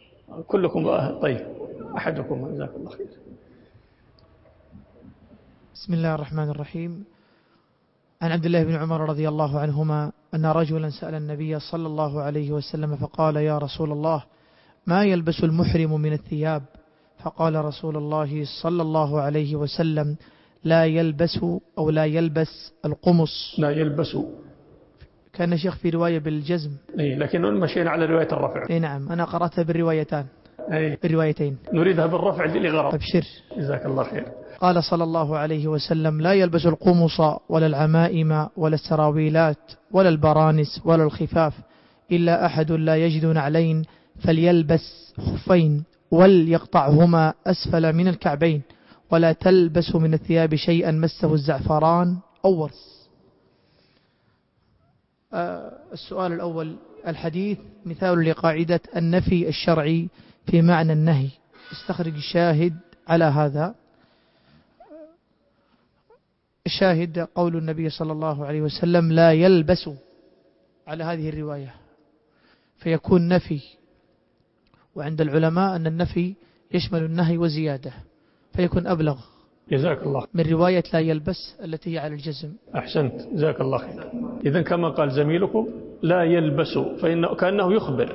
كلكم. طيب أحدكم، جزاك الله خير. بسم الله الرحمن الرحيم. عن عبد الله بن عمر رضي الله عنهما أن رجلا سأل النبي صلى الله عليه وسلم فقال: يا رسول الله، ما يلبس المحرم من الثياب؟ فقال رسول الله صلى الله عليه وسلم: لا يلبس القمص. لا يلبس. كان شيخ في رواية بالجزم، لكن مشينا على رواية الرفع. نعم، أنا قرأتها بالروايتين. نريدها بالرفع لغرض. أبشر، جزاك الله خير. قال صلى الله عليه وسلم: لا يلبس القمص ولا العمائم ولا السراويلات ولا البرانس ولا الخفاف إلا أحد لا يجد نعلين فليلبس خفين وليقطعهما أسفل من الكعبين، ولا تلبس من الثياب شيئا مسه الزعفران أو ورس. السؤال الأول: الحديث مثال لقاعدة النفي الشرعي في معنى النهي، استخرج الشاهد على هذا. الشاهد قول النبي صلى الله عليه وسلم: لا يلبس، على هذه الرواية، فيكون نفي، وعند العلماء أن النفي يشمل النهي وزيادة، فيكون أبلغ. جزاك الله. من رواية لا يلبس التي هي على الجزم. أحسنت، جزاك الله خير. إذن كما قال زميلكم لا يلبس، فإنه كأنه يخبر،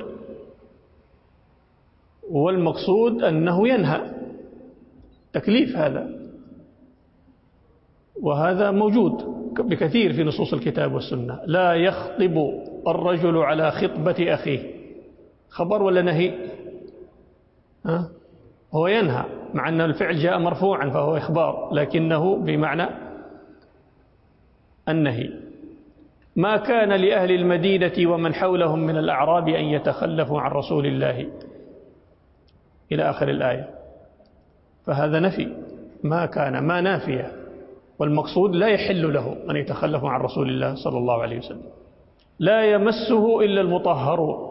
والمقصود أنه ينهى، تكليف هذا، وهذا موجود بكثير في نصوص الكتاب والسنة. لا يخطب الرجل على خطبة أخيه، خبر ولا نهي؟ هو ينهى، مع أن الفعل جاء مرفوعا فهو إخبار، لكنه بمعنى النهي. ما كان لأهل المدينة ومن حولهم من الأعراب أن يتخلفوا عن رسول الله، إلى آخر الآية. فهذا نفي، ما كان، ما نافية، والمقصود لا يحل له أن يتخلف عن رسول الله صلى الله عليه وسلم. لا يمسه إلا المطهرون،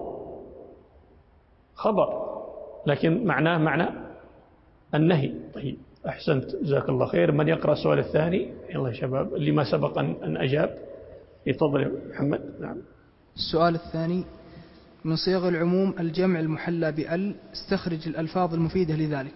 خبر، لكن معناه معنى النهي. طيب، أحسنت، جزاك الله خير. من يقرأ السؤال الثاني؟ يلا يا شباب، اللي ما سبق أن أجاب يتفضل محمد. نعم. السؤال الثاني: من صيغ العموم الجمع المحلى بأل، استخرج الألفاظ المفيدة لذلك.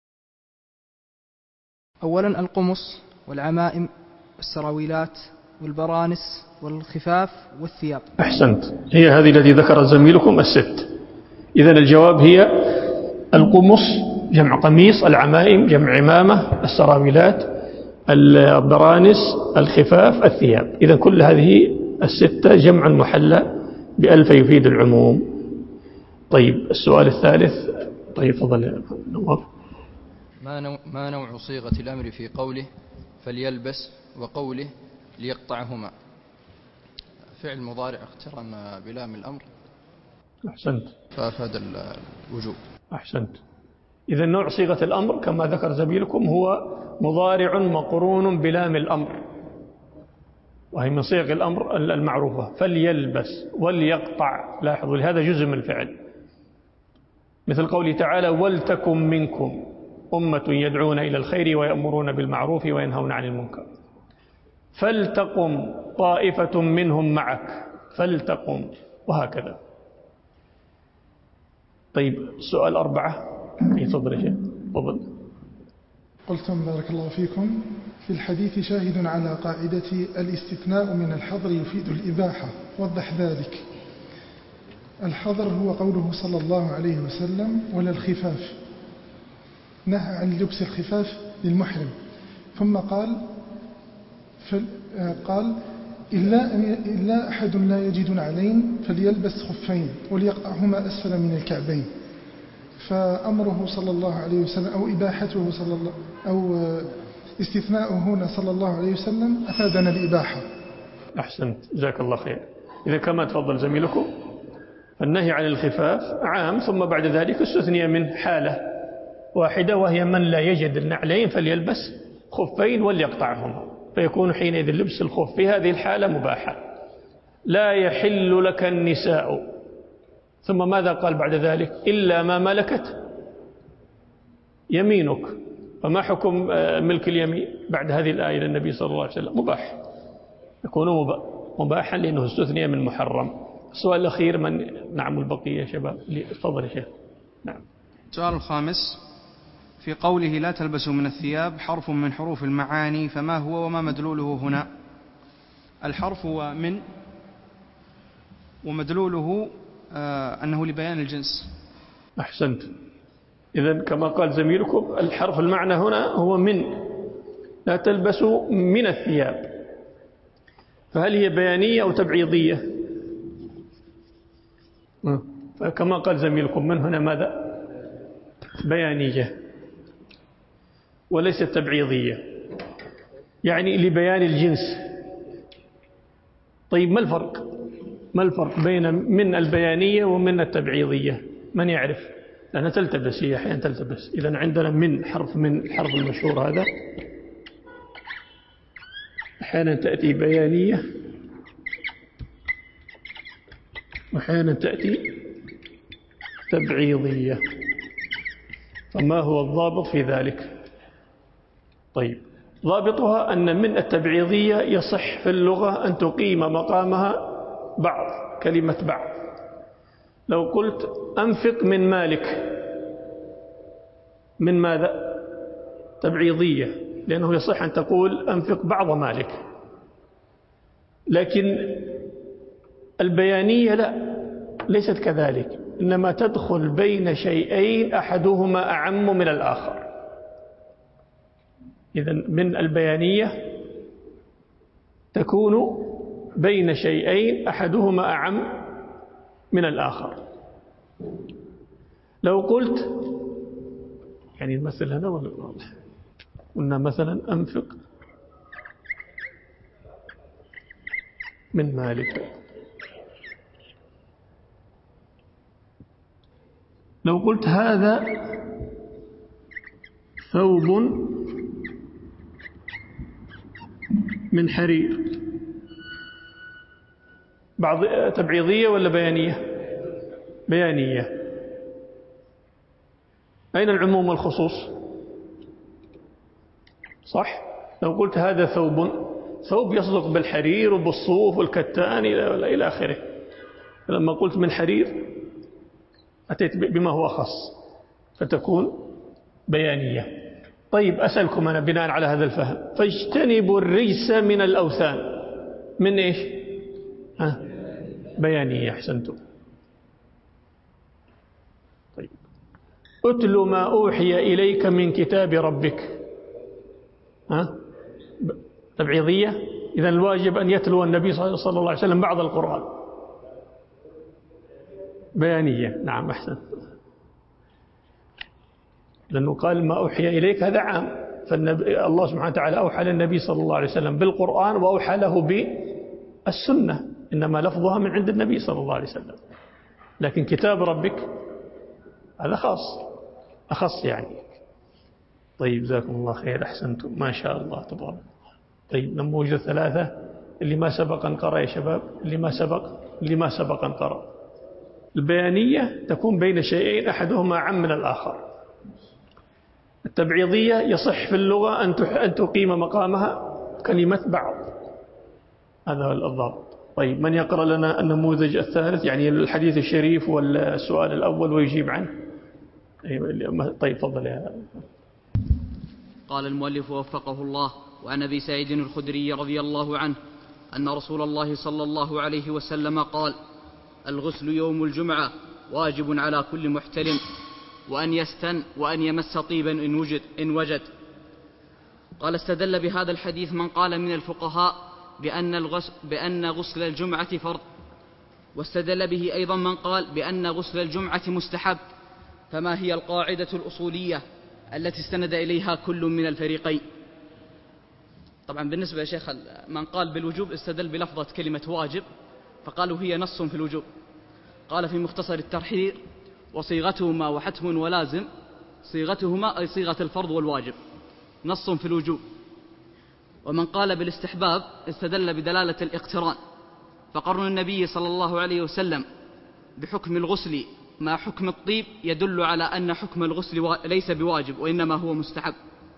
أولا: القمص والعمائم والسراويلات والبرانس والخفاف والثياب. أحسنت، هي هذه التي ذكر زميلكم الست. إذن الجواب هي القمص جمع قميص، العمائم جمع عمامة، السراويلات، البرانس، الخفاف، الثياب. إذن كل هذه الستة جمع محلى بألف يفيد العموم. طيب، السؤال الثالث. طيب، فضل نواف. ما نوع صيغة الأمر في قوله فليلبس وقوله ليقطعهما؟ فعل مضارع اقترن بلام الأمر. أحسنت، فأفاد الوجوب. أحسنت. إذا نوع صيغة الأمر كما ذكر زميلكم هو مضارع مقرون بلام الأمر، وهي من صيغ الأمر المعروفة. فليلبس وليقطع، لاحظوا لهذا جزء من الفعل، مثل قوله تعالى: ولتكن منكم أمة يدعون إلى الخير ويأمرون بالمعروف وينهون عن المنكر. فلتقم طائفة منهم معك، فلتقم، وهكذا. طيب، السؤال 4. يتفضل يا شيخ، تفضل. قلتم بارك الله فيكم: في الحديث شاهد على قاعدة الاستثناء من الحظر يفيد الإباحة، وضح ذلك. الحظر هو قوله صلى الله عليه وسلم: ولا الخفاف، نهى عن لبس الخفاف للمحرم، ثم قال إلا أحد لا يجد نعلين فليلبس خفين وليقطعهما أسفل من الكعبين. فأمره صلى الله عليه وسلم أو إباحته أو استثناؤه هنا صلى الله عليه وسلم أفادنا الإباحة. أحسنت، جزاك الله خير. إذا كما تفضل زميلكم، النهي عن الخفاف عام، ثم بعد ذلك استثني من حالة واحدة، وهي من لا يجد النعلين فليلبس خفين وليقطعهما، فيكون حينئذ لبس الخف في هذه الحالة مباحة. لا يحل لك النساء، ثم ماذا قال بعد ذلك؟ إلا ما ملكت يمينك. فما حكم ملك اليمين بعد هذه الآية للنبي صلى الله عليه وسلم؟ مباح، يكون مباحا لأنه استثني من محرم. السؤال الأخير من نعم البقية يا شباب؟ تفضل يا شيخ. نعم. السؤال الخامس: في قوله لا تلبسوا من الثياب حرف من حروف المعاني، فما هو وما مدلوله هنا؟ الحرف هو من، ومدلوله أنه لبيان الجنس. أحسنت. إذن كما قال زميلكم الحرف المعنى هنا هو من، لا تلبسوا من الثياب، فهل هي بيانية أو تبعيضية؟ فكما قال زميلكم من هنا ماذا؟ بيانية وليست تبعيضية، يعني لبيان الجنس. طيب ما الفرق بين من البيانية ومن التبعيضية؟ من يعرف؟ لأنها تلتبس، هي أحيانا تلتبس. إذن عندنا من حرف، من الحرف المشهور هذا أحيانا تأتي بيانية وأحيانا تأتي تبعيضية، فما هو الضابط في ذلك؟ طيب، ضابطها أن من التبعيضية يصح في اللغة أن تقيم مقامها بعض، كلمة بعض. لو قلت أنفق من مالك، من ماذا؟ تبعيضية، لأنه يصح أن تقول أنفق بعض مالك. لكن البيانية لا، ليست كذلك، إنما تدخل بين شيئين أحدهما أعم من الآخر. إذن من البيانية تكون بين شيئين أحدهما أعم من الآخر. لو قلت يعني المثل هنا ولا قلنا مثلا أنفق من مالك، لو قلت هذا ثوب من حرير، بعض تبعيضية ولا بيانية؟ بيانية. أين العموم والخصوص؟ صح؟ لو قلت هذا ثوب يصدق بالحرير وبالصوف والكتان إلى آخره. لما قلت من حرير أتيت بما هو خاص فتكون بيانية. طيب أسألكم أنا بناء على هذا الفهم، فاجتنبوا الرجس من الأوثان، من إيش؟ بيانية. أحسنتم. طيب، أتل ما أوحي إليك من كتاب ربك، تبعيضية. إذن الواجب أن يتلو النبي صلى الله عليه وسلم بعض القرآن. بيانية. نعم أحسن، لأنه قال ما أوحي إليك هذا عام، فالله سبحانه وتعالى أوحى للنبي صلى الله عليه وسلم بالقرآن وأوحى له بالسنة، إنما لفظها من عند النبي صلى الله عليه وسلم. لكن كتاب ربك هذا أخص يعني. طيب جزاكم الله خير، أحسنتم ما شاء الله تبارك الله. طيب نموذج الثلاثة اللي ما سبق أن قرأ يا شباب، اللي ما سبق أن قرأ. البيانية تكون بين شيئين أحدهما أعم من الآخر. التبعيضية يصح في اللغة أن تقيم مقامها كلمة بعض، هذا هو الضابط. طيب من يقرأ لنا النموذج الثالث، يعني الحديث الشريف والسؤال الأول ويجيب عنه؟ طيب فضل يا. قال المؤلف وفقه الله: وعن أبي سعيد الخدري رضي الله عنه أن رسول الله صلى الله عليه وسلم قال: الغسل يوم الجمعة واجب على كل محتلم، وأن يستن وأن يمس طيبا إن وجد. قال: استدل بهذا الحديث من قال من الفقهاء بأن غسل الجمعة فرض، واستدل به أيضا من قال بأن غسل الجمعة مستحب. فما هي القاعدة الأصولية التي استند إليها كل من الفريقين؟ طبعا بالنسبة يا شيخ من قال بالوجوب استدل بلفظة كلمة واجب، فقالوا هي نص في الوجوب. قال في مختصر الترحير: وصيغتهما وحتم ولازم، صيغتهما أي صيغة الفرض والواجب، نص في الوجوب. ومن قال بالاستحباب استدل بدلالة الاقتران، فقرن النبي صلى الله عليه وسلم بحكم الغسل مع حكم الطيب يدل على أن حكم الغسل ليس بواجب وإنما هو مستحب.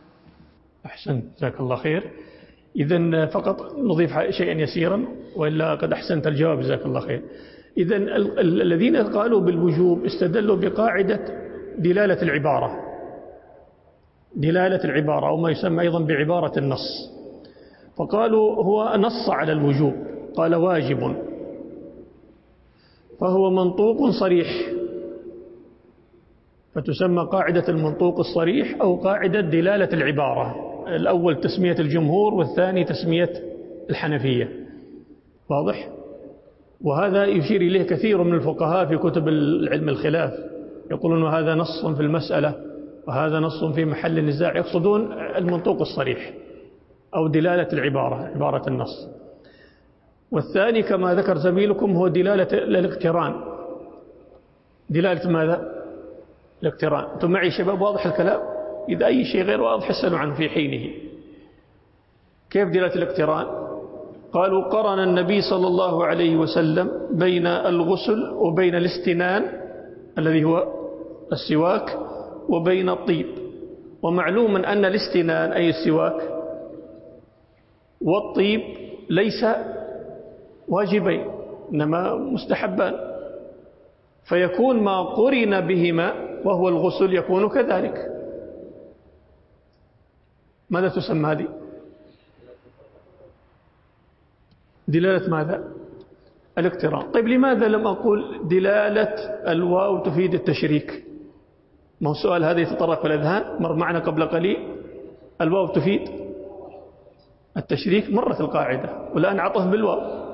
أحسن جزاك الله خير. إذن فقط نضيف شيئا يسيرا، وإلا قد أحسنت الجواب جزاك الله خير. إذن الذين قالوا بالوجوب استدلوا بقاعدة دلالة العبارة، دلالة العبارة أو ما يسمى أيضا بعبارة النص. فقالوا هو نص على الوجوب، قال واجب، فهو منطوق صريح، فتسمى قاعدة المنطوق الصريح أو قاعدة دلالة العبارة. الأول تسمية الجمهور والثاني تسمية الحنفية. واضح؟ وهذا يشير إليه كثير من الفقهاء في كتب العلم الخلاف، يقولون هذا نص في المسألة وهذا نص في محل النزاع، يقصدون المنطوق الصريح أو دلالة العبارة، عبارة النص. والثاني كما ذكر زميلكم هو دلالة الاقتران. دلالة ماذا؟ الاقتران. أنتم معي شباب؟ واضح الكلام؟ إذا أي شيء غير واضح اسألوا عنه في حينه. كيف دلالة الاقتران؟ قالوا قرن النبي صلى الله عليه وسلم بين الغسل وبين الاستنان الذي هو السواك وبين الطيب. ومعلوم أن الاستنان أي السواك والطيب ليس واجبين إنما مستحبان، فيكون ما قرن بهما وهو الغسل يكون كذلك. ماذا تسمى هذه؟ دلالة ماذا؟ الاقتران. طيب لماذا لم أقول دلالة الواو تفيد التشريك؟ ما هو السؤال هذا يتطرق في الأذهان، مر معنا قبل قليل. الواو تفيد التشريك، مرت القاعدة والآن عطف بالواو.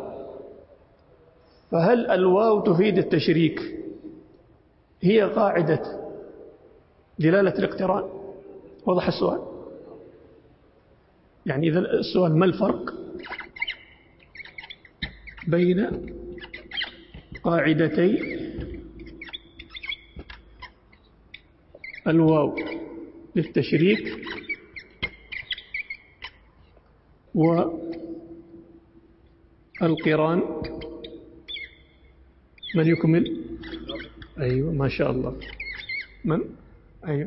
فهل الواو تفيد التشريك هي قاعدة دلالة الاقتران؟ وضح السؤال. يعني إذا السؤال ما الفرق بين قاعدتي الواو للتشريك والقران؟ من يكمل؟ أيوة ما شاء الله. من؟ أيوة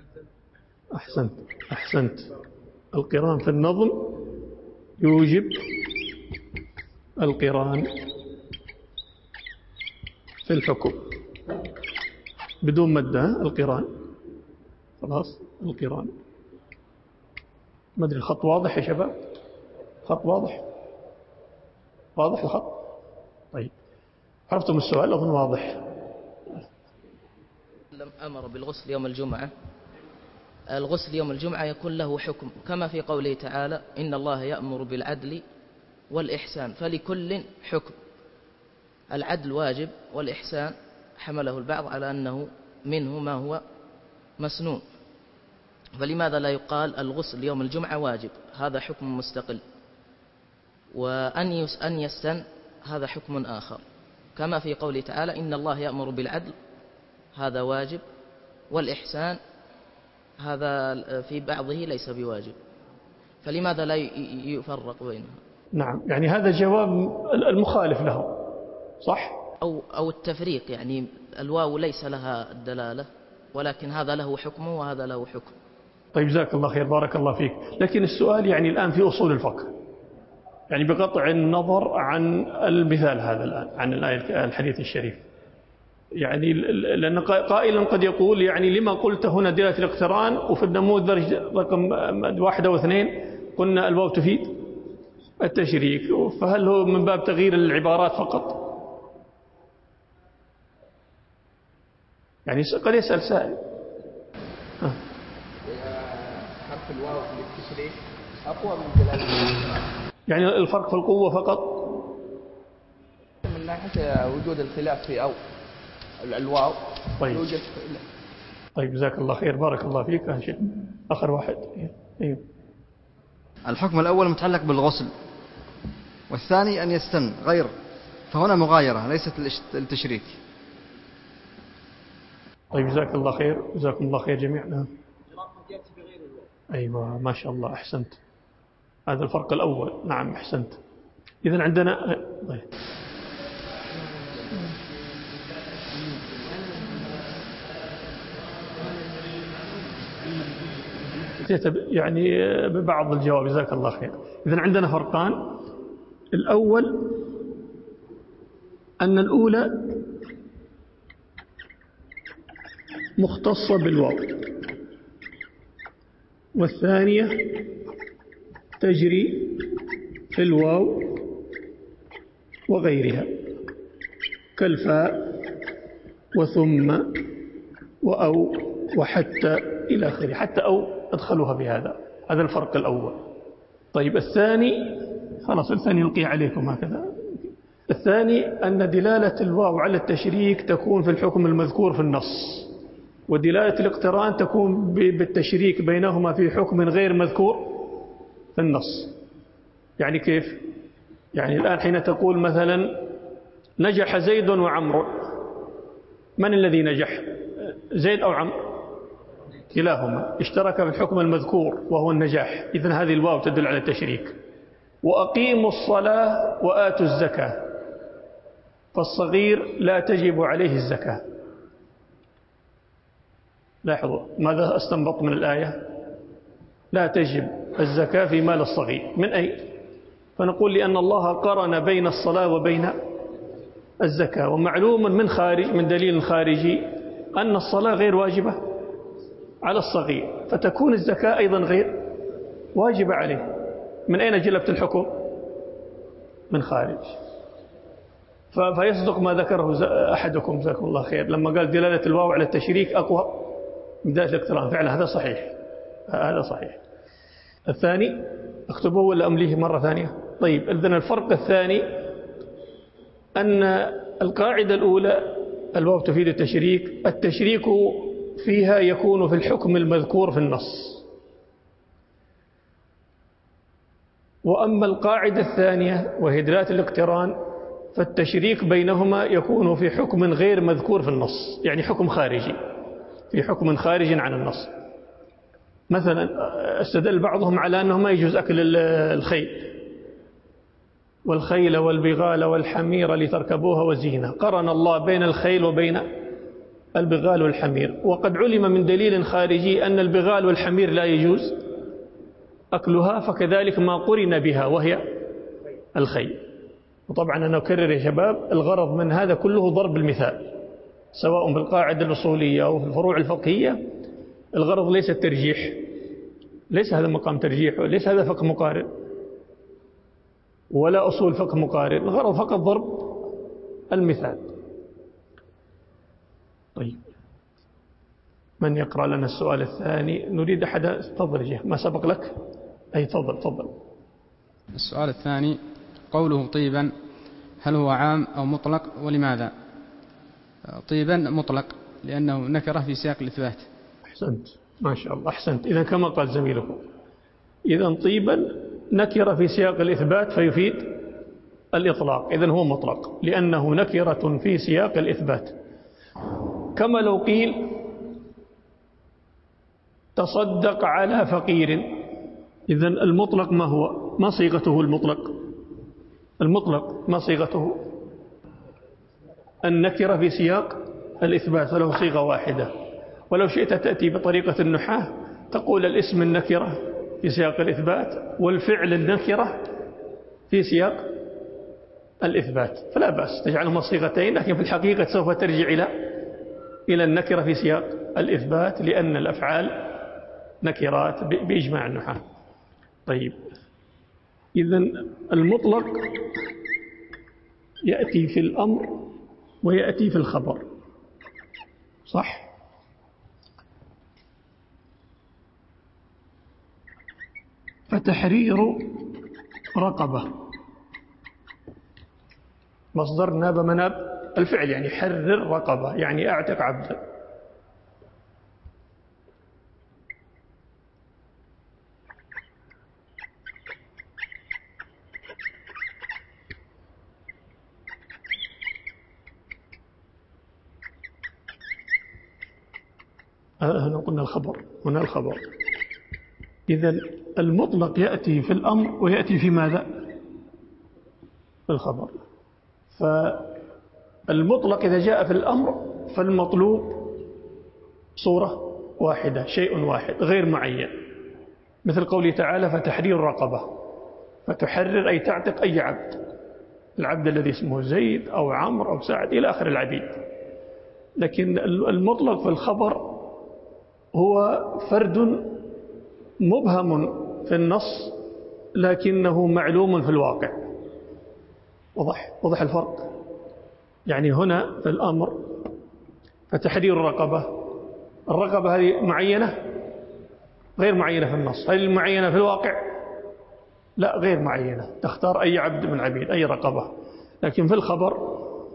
أحسنت. القران في النظم يوجب القران في الحكم بدون مدة. القران خلاص. القران ما أدري الخط واضح يا شباب؟ خط واضح الخط؟ طيب عرفتم السؤال؟ أظن واضح. أمر بالغسل يوم الجمعة. الغسل يوم الجمعة يكون له حكم كما في قوله تعالى إن الله يأمر بالعدل والإحسان، فلكل حكم. العدل واجب والإحسان حمله البعض على أنه منه ما هو مسنون، فلماذا لا يقال الغسل يوم الجمعة واجب؟ هذا حكم مستقل. وأن يستن هذا حكم آخر، كما في قوله تعالى إن الله يأمر بالعدل، هذا واجب، والإحسان هذا في بعضه ليس بواجب، فلماذا لا يفرق بينها؟ نعم، يعني هذا جواب المخالف له، صح؟ أو التفريق، يعني الواو ليس لها الدلالة، ولكن هذا له حكم وهذا له حكم. طيب جزاك الله خير، بارك الله فيك. لكن السؤال يعني الآن في أصول الفقه، يعني بقطع النظر عن المثال هذا الآن، عن الآية الحديث الشريف، يعني لأن قائلا قد يقول يعني لما قلت هنا دلالة الاقتران وفي النموذج رقم 1 و2 قلنا الواو تفيد التشريك، فهل هو من باب تغيير العبارات فقط؟ يعني قد يسأل سائل. حرف الواو في التشريك أقوى من دلالة الاقتران، يعني الفرق في القوة فقط من ناحية وجود الخلاف في أو الواو. طيب جزاك الله خير، بارك الله فيك. آخر واحد. أيوه. الحكم الأول متعلق بالغسل، والثاني أن يستن غير، فهنا مغايرة ليست التشريك. طيب جزاك الله خير، جزاكم الله خير جميعا. أيوة ما شاء الله، أحسنت. هذا الفرق الأول، نعم أحسنت. إذن عندنا طيب. يعني ببعض الجواب، جزاك الله خير. إذن عندنا فرقان. الأول أن الأولى مختصة بالواو والثانية تجري في الواو وغيرها كالفاء وثم وأو وحتى إلى آخره. حتى أو أدخلوها بهذا. هذا الفرق الأول. طيب الثاني خلاص الثاني نلقي عليكم هكذا. الثاني أن دلالة الواو على التشريك تكون في الحكم المذكور في النص، ودلالة الاقتران تكون بالتشريك بينهما في حكم غير مذكور في النص. يعني كيف؟ يعني الآن حين تقول مثلا نجح زيد وعمرو، من الذي نجح؟ زيد أو عمرو؟ كلاهما اشترك في الحكم المذكور وهو النجاح. إذن هذه الواو تدل على التشريك. وأقيموا الصلاة وآتوا الزكاة، فالصغير لا تجب عليه الزكاة. لاحظوا ماذا استنبط من الآية؟ لا تجب الزكاة في مال الصغير. من أي؟ فنقول لأن الله قرن بين الصلاة وبين الزكاة، ومعلوم من دليل خارجي أن الصلاة غير واجبة على الصغير، فتكون الزكاة أيضا غير واجبة عليه. من أين جلبت الحكم؟ من خارج. فيصدق ما ذكره أحدكم جزاكم الله خير لما قال دلالة الواو على التشريك أقوى من دلالة الاقتران. فعلا هذا صحيح، هذا صحيح. الثاني اكتبوه ولا أمليه مرة ثانية؟ طيب إذن الفرق الثاني أن القاعدة الأولى الواو تفيد التشريك، التشريك فيها يكون في الحكم المذكور في النص. وأما القاعدة الثانية وهي دلالة الاقتران فالتشريك بينهما يكون في حكم غير مذكور في النص، يعني حكم خارجي، في حكم خارج عن النص. مثلا استدل بعضهم على أنه ما يجوز أكل الخيل، والخيل والبغال والحمير لتركبوها وزينة. قرن الله بين الخيل وبين البغال والحمير، وقد علم من دليل خارجي أن البغال والحمير لا يجوز أكلها، فكذلك ما قرن بها وهي الخيل. وطبعا أنا أكرر يا شباب الغرض من هذا كله ضرب المثال، سواء بالقاعدة الأصولية أو في الفروع الفقهية. الغرض ليس الترجيح، ليس هذا مقام ترجيح، وليس هذا فقه مقارن ولا أصول فقه مقارن. الغرض فقط ضرب المثال. طيب من يقرأ لنا السؤال الثاني؟ نريد أحد. تفضل ما سبق لك. أي تفضل. السؤال الثاني قوله طيبا هل هو عام أو مطلق ولماذا؟ طيبا مطلق لأنه نكرة في سياق الإثبات. أحسنت ما شاء الله أحسنت. إذا كما قال زميلكم، إذا طيبا نكرة في سياق الإثبات فيفيد الإطلاق، إذن هو مطلق لأنه نكرة في سياق الإثبات. كما لو قيل تصدق على فقير، إذن المطلق ما هو؟ ما صيغته المطلق؟ المطلق ما صيغته؟ النكرة في سياق الإثبات، فله صيغة واحدة. ولو شئت تأتي بطريقة النحاة تقول الاسم النكرة في سياق الإثبات والفعل النكرة في سياق الإثبات، فلا بأس تجعلهما صيغتين، لكن في الحقيقة سوف ترجع إلى النكرة في سياق الإثبات، لأن الأفعال نكرات بإجماع النحاة. طيب إذن المطلق يأتي في الأمر ويأتي في الخبر، صح؟ فتحرير رقبة مصدر ناب مناب الفعل، يعني حرر رقبة يعني أعتق عبدا. هنا قلنا الخبر، هنا الخبر. إذن المطلق يأتي في الأمر ويأتي في ماذا؟ في الخبر. فالمطلق إذا جاء في الأمر فالمطلوب صورة واحدة، شيء واحد غير معين، مثل قوله تعالى فتحرير رقبة، فتحرر أي تعتق أي عبد، العبد الذي اسمه زيد أو عمرو أو سعد إلى آخر العبيد. لكن المطلق في الخبر هو فرد مبهم في النص لكنه معلوم في الواقع. وضح الفرق. يعني هنا في الأمر فتحرير الرقبة هذه معينة غير معينة في النص. هل المعينة في الواقع؟ لا، غير معينة، تختار أي عبد من عبيد، أي رقبة. لكن في الخبر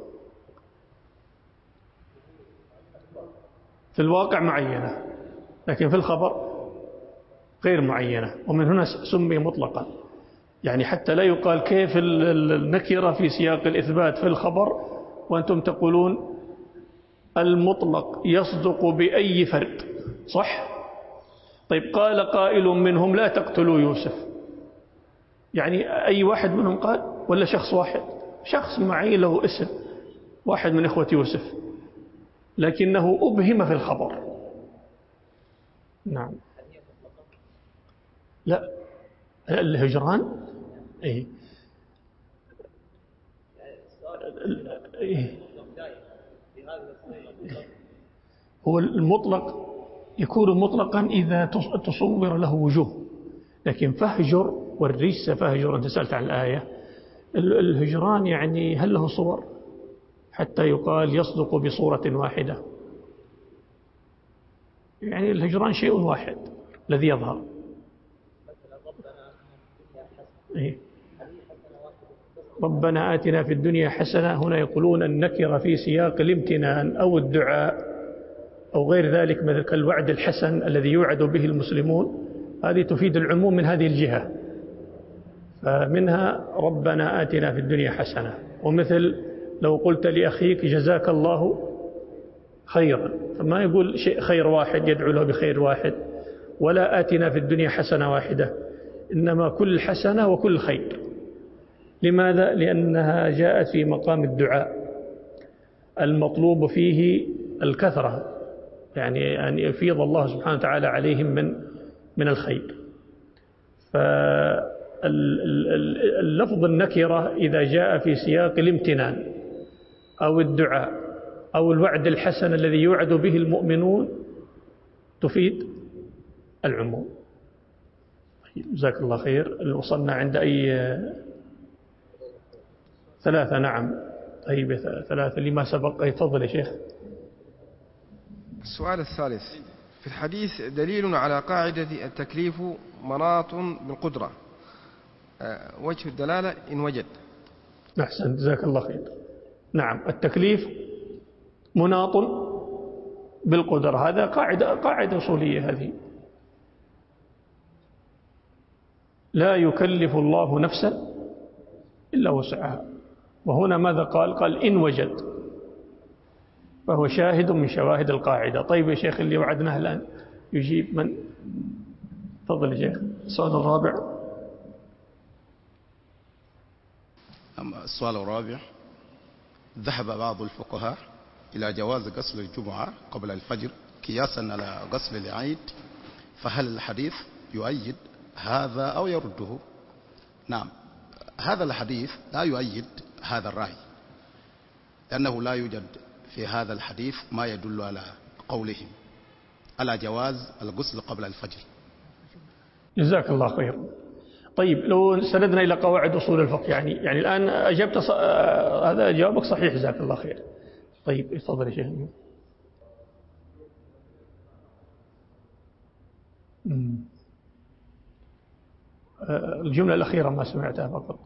في الواقع معينة، لكن في الخبر غير معينة، ومن هنا سمي مطلقا. يعني حتى لا يقال كيف النكرة في سياق الإثبات في الخبر وأنتم تقولون المطلق يصدق بأي فرد، صح؟ طيب قال قائل منهم لا تقتلوا يوسف، يعني أي واحد منهم قال ولا شخص واحد؟ شخص معين له اسم، واحد من إخوة يوسف، لكنه أبهم في الخبر. نعم. لا، الهجران إيه؟ هو المطلق يكون مطلقا إذا تصور له وجوه، لكن فهجر والرجس فهجر. أنت سألت عن الآية. الهجران يعني هل له صور حتى يقال يصدق بصورة واحدة؟ يعني الهجران شيء واحد الذي يظهر. إيه؟ ربنا آتنا في الدنيا حسنة، هنا يقولون النكرة في سياق الامتنان أو الدعاء أو غير ذلك، مثل كالوعد الحسن الذي يوعد به المسلمون، هذه تفيد العموم من هذه الجهة. فمنها ربنا آتنا في الدنيا حسنة. ومثل لو قلت لأخيك جزاك الله خيرا، فما يقول شيء خير واحد يدعو له بخير واحد، ولا آتنا في الدنيا حسنة واحدة، إنما كل حسنة وكل خير. لماذا؟ لأنها جاءت في مقام الدعاء المطلوب فيه الكثرة، يعني أن يفيض الله سبحانه وتعالى عليهم من الخير. فاللفظ النكرة إذا جاء في سياق الامتنان أو الدعاء أو الوعد الحسن الذي يوعد به المؤمنون تفيد العموم. جزاك الله خير. وصلنا عند أي 3؟ نعم. طيب 3 لما سبق. تفضل يا شيخ. السؤال الثالث: في الحديث دليل على قاعدة التكليف مناط بالقدرة، وجه الدلالة إن وجد. أحسن، جزاك الله خير. نعم، التكليف مناط بالقدرة، هذا قاعدة أصولية. هذه لا يكلف الله نفسا إلا وسعها. وهنا ماذا قال إن وجد، فهو شاهد من شواهد القاعدة. طيب يا شيخ، اللي وعدناه الآن يجيب من؟ تفضل يا شيخ. السؤال الرابع. السؤال الرابع: ذهب بعض الفقهاء إلى جواز غسل الجمعة قبل الفجر قياسا على غسل العيد، فهل الحديث يؤيد هذا أو يرده؟ نعم، هذا الحديث لا يؤيد هذا الرأي، لأنه لا يوجد في هذا الحديث ما يدل على قولهم على جواز الغسل قبل الفجر. جزاك الله خير. طيب لو سندنا إلى قواعد أصول الفقه، يعني الآن أجبت هذا جوابك صحيح، جزاك الله خير. طيب تفضل يا شيخ. الجملة الأخيرة ما سمعتها فقط.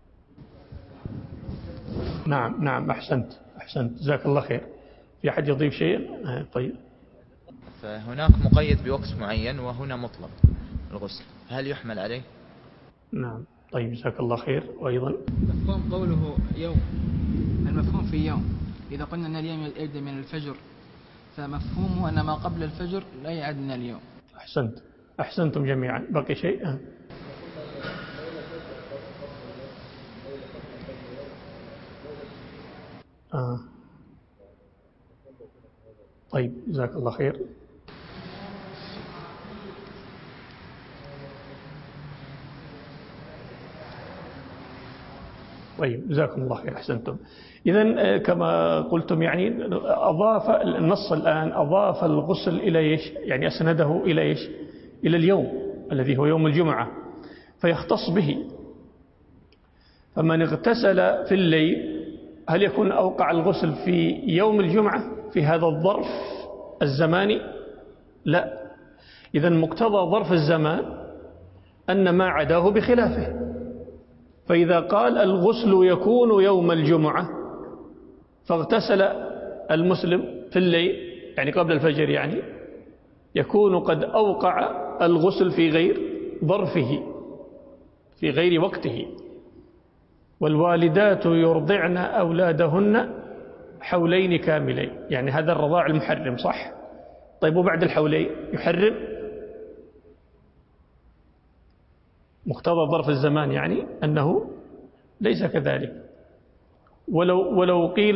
نعم أحسنت جزاك الله خير. في أحد يضيف شيء؟ طيب. فهناك مقيد بوقت معين وهنا مطلق الغسل، هل يحمل عليه؟ نعم. طيب جزاك الله خير. وأيضا مفهوم قوله يوم، المفهوم في يوم، إذا قلنا أن اليوم يبدأ من الفجر فمفهومه أن ما قبل الفجر لا يعد من اليوم. أحسنتم جميعا. بقي شيء؟ طيب جزاك الله خير. طيب جزاكم الله خير. أحسنتم. إذن كما قلتم، يعني أضاف النص الآن أضاف الغسل إلى إيش؟ يعني أسنده إلى إيش؟ إلى اليوم الذي هو يوم الجمعة فيختص به. فمن اغتسل في الليل هل يكون أوقع الغسل في يوم الجمعة في هذا الظرف الزماني؟ لا. إذا مقتضى ظرف الزمان أن ما عداه بخلافه. فإذا قال الغسل يكون يوم الجمعة فاغتسل المسلم في الليل يعني قبل الفجر يعني يكون قد أوقع الغسل في غير ظرفه في غير وقته. والوالدات يرضعن أولادهن حولين كاملين يعني هذا الرضاع المحرم صح؟ طيب وبعد الحولين يحرم؟ مقتضى ظرف الزمان يعني أنه ليس كذلك. ولو قيل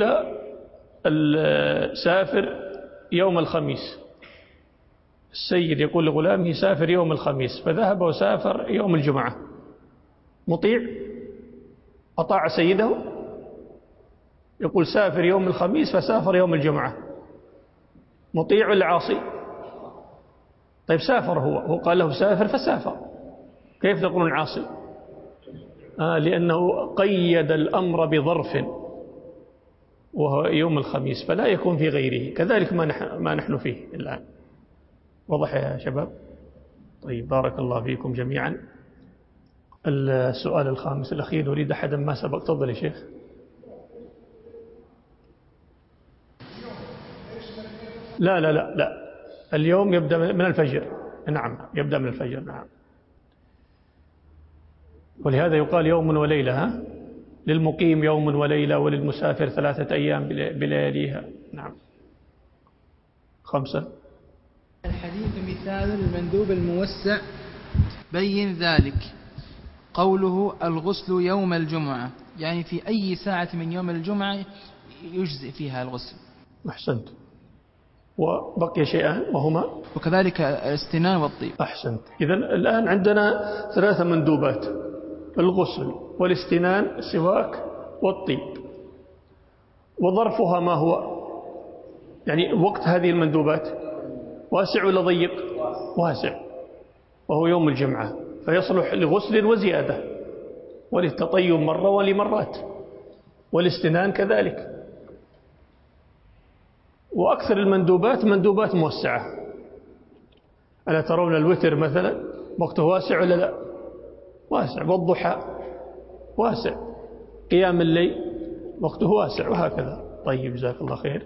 السافر يوم الخميس، السيد يقول لغلامه سافر يوم الخميس فذهب وسافر يوم الجمعة، مطيع؟ أطاع سيده؟ يقول سافر يوم الخميس فسافر يوم الجمعة، مطيع ولا عاصي؟ طيب سافر هو قال له سافر فسافر، كيف تقولون عاصي؟ لأنه قيد الأمر بظرف وهو يوم الخميس فلا يكون في غيره. كذلك ما نحن فيه الآن. واضح يا شباب؟ طيب بارك الله فيكم جميعا. السؤال الخامس الأخير نريد أحدا ما سبق. تفضل يا شيخ. لا لا لا لا اليوم يبدأ من الفجر. نعم يبدأ من الفجر. نعم. ولهذا يقال يوم وليلة للمقيم يوم وليلة وللمسافر 3 أيام بلياليها. نعم. 5 الحديث مثال المندوب الموسع بين ذلك. قوله الغسل يوم الجمعة يعني في أي ساعة من يوم الجمعة يجزئ فيها الغسل. أحسنت. وبقي شيئان وهما وكذلك الاستنان والطيب. أحسنت. إذن الآن عندنا 3 مندوبات: الغسل والاستنان السواك والطيب. وظرفها ما هو؟ يعني وقت هذه المندوبات واسع ولا ضيق؟ واسع، وهو يوم الجمعة فيصلح لغسل وزيادة وللتطيب مرة ولمرات، والاستنان كذلك. وأكثر المندوبات مندوبات موسعة. ألا ترون الوتر مثلا وقته واسع ولا لا؟ واسع. والضحى واسع. قيام الليل وقته واسع وهكذا. طيب جزاك الله خير.